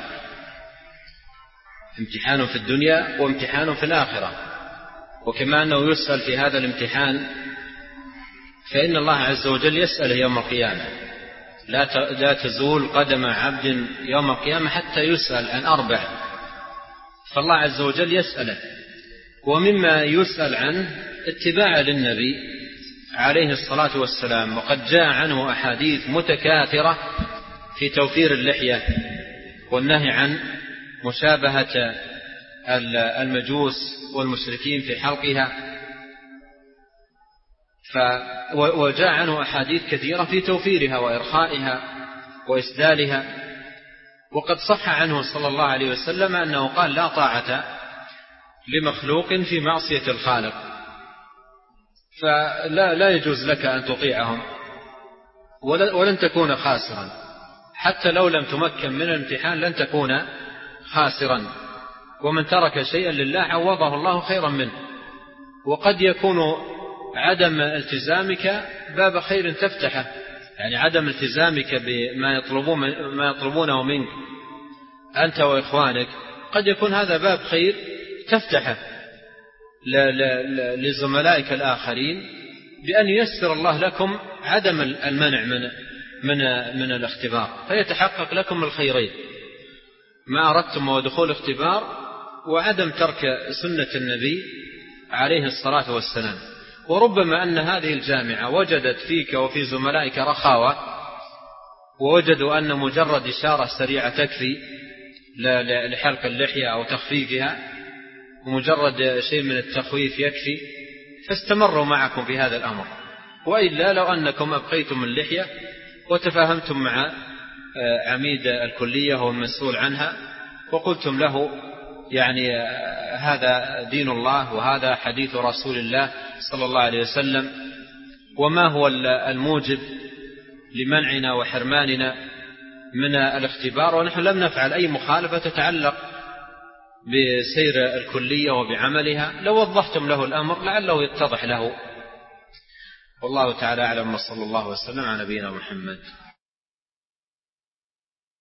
امتحان في الدنيا وامتحان في الآخرة. وكما أنه يسأل في هذا الامتحان فإن الله عز وجل يسأله يوم القيامة، لا تزول قدم عبد يوم القيامة حتى يسأل عن أربع، فالله عز وجل يسأله. ومما يسأل عنه اتباع للنبي عليه الصلاة والسلام، وقد جاء عنه أحاديث متكاثرة في توفير اللحية والنهي عن مشابهة المجوس والمشركين في حلقها، وجاء عنه أحاديث كثيرة في توفيرها وإرخائها وإسدالها. وقد صح عنه صلى الله عليه وسلم أنه قال: لا طاعة لمخلوق في معصية الخالق، فلا لا يجوز لك أن تطيعهم ولن تكون خاسرا، حتى لو لم تمكن من الامتحان لن تكون خاسرا. ومن ترك شيئا لله عوضه الله خيرا منه. وقد يكون عدم التزامك باب خير تفتحه، يعني عدم التزامك بما يطلبون ما يطلبونه منك أنت وإخوانك قد يكون هذا باب خير تفتحه لزملائك الآخرين، بأن ييسر الله لكم عدم المنع من من من الاختبار، فيتحقق لكم الخيرين: ما أردتم ودخول اختبار، وعدم ترك سنة النبي عليه الصلاة والسلام. وربما أن هذه الجامعة وجدت فيك وفي زملائك رخاوة ووجدوا أن مجرد إشارة سريعة تكفي لحلق اللحية أو تخفيفها، ومجرد شيء من التخويف يكفي، فاستمروا معكم في هذا الأمر. وإلا لو أنكم أبقيتم اللحية وتفاهمتم مع عميد الكلية هو المسؤول عنها وقلتم له يعني هذا دين الله وهذا حديث رسول الله صلى الله عليه وسلم، وما هو الموجب لمنعنا وحرماننا من الاختبار، ونحن لم نفعل أي مخالفة تتعلق بسير الكلية وبعملها، لو وضحتم له الأمر لعله يتضح له. والله تعالى أعلم، وصلى الله وسلم على نبينا محمد.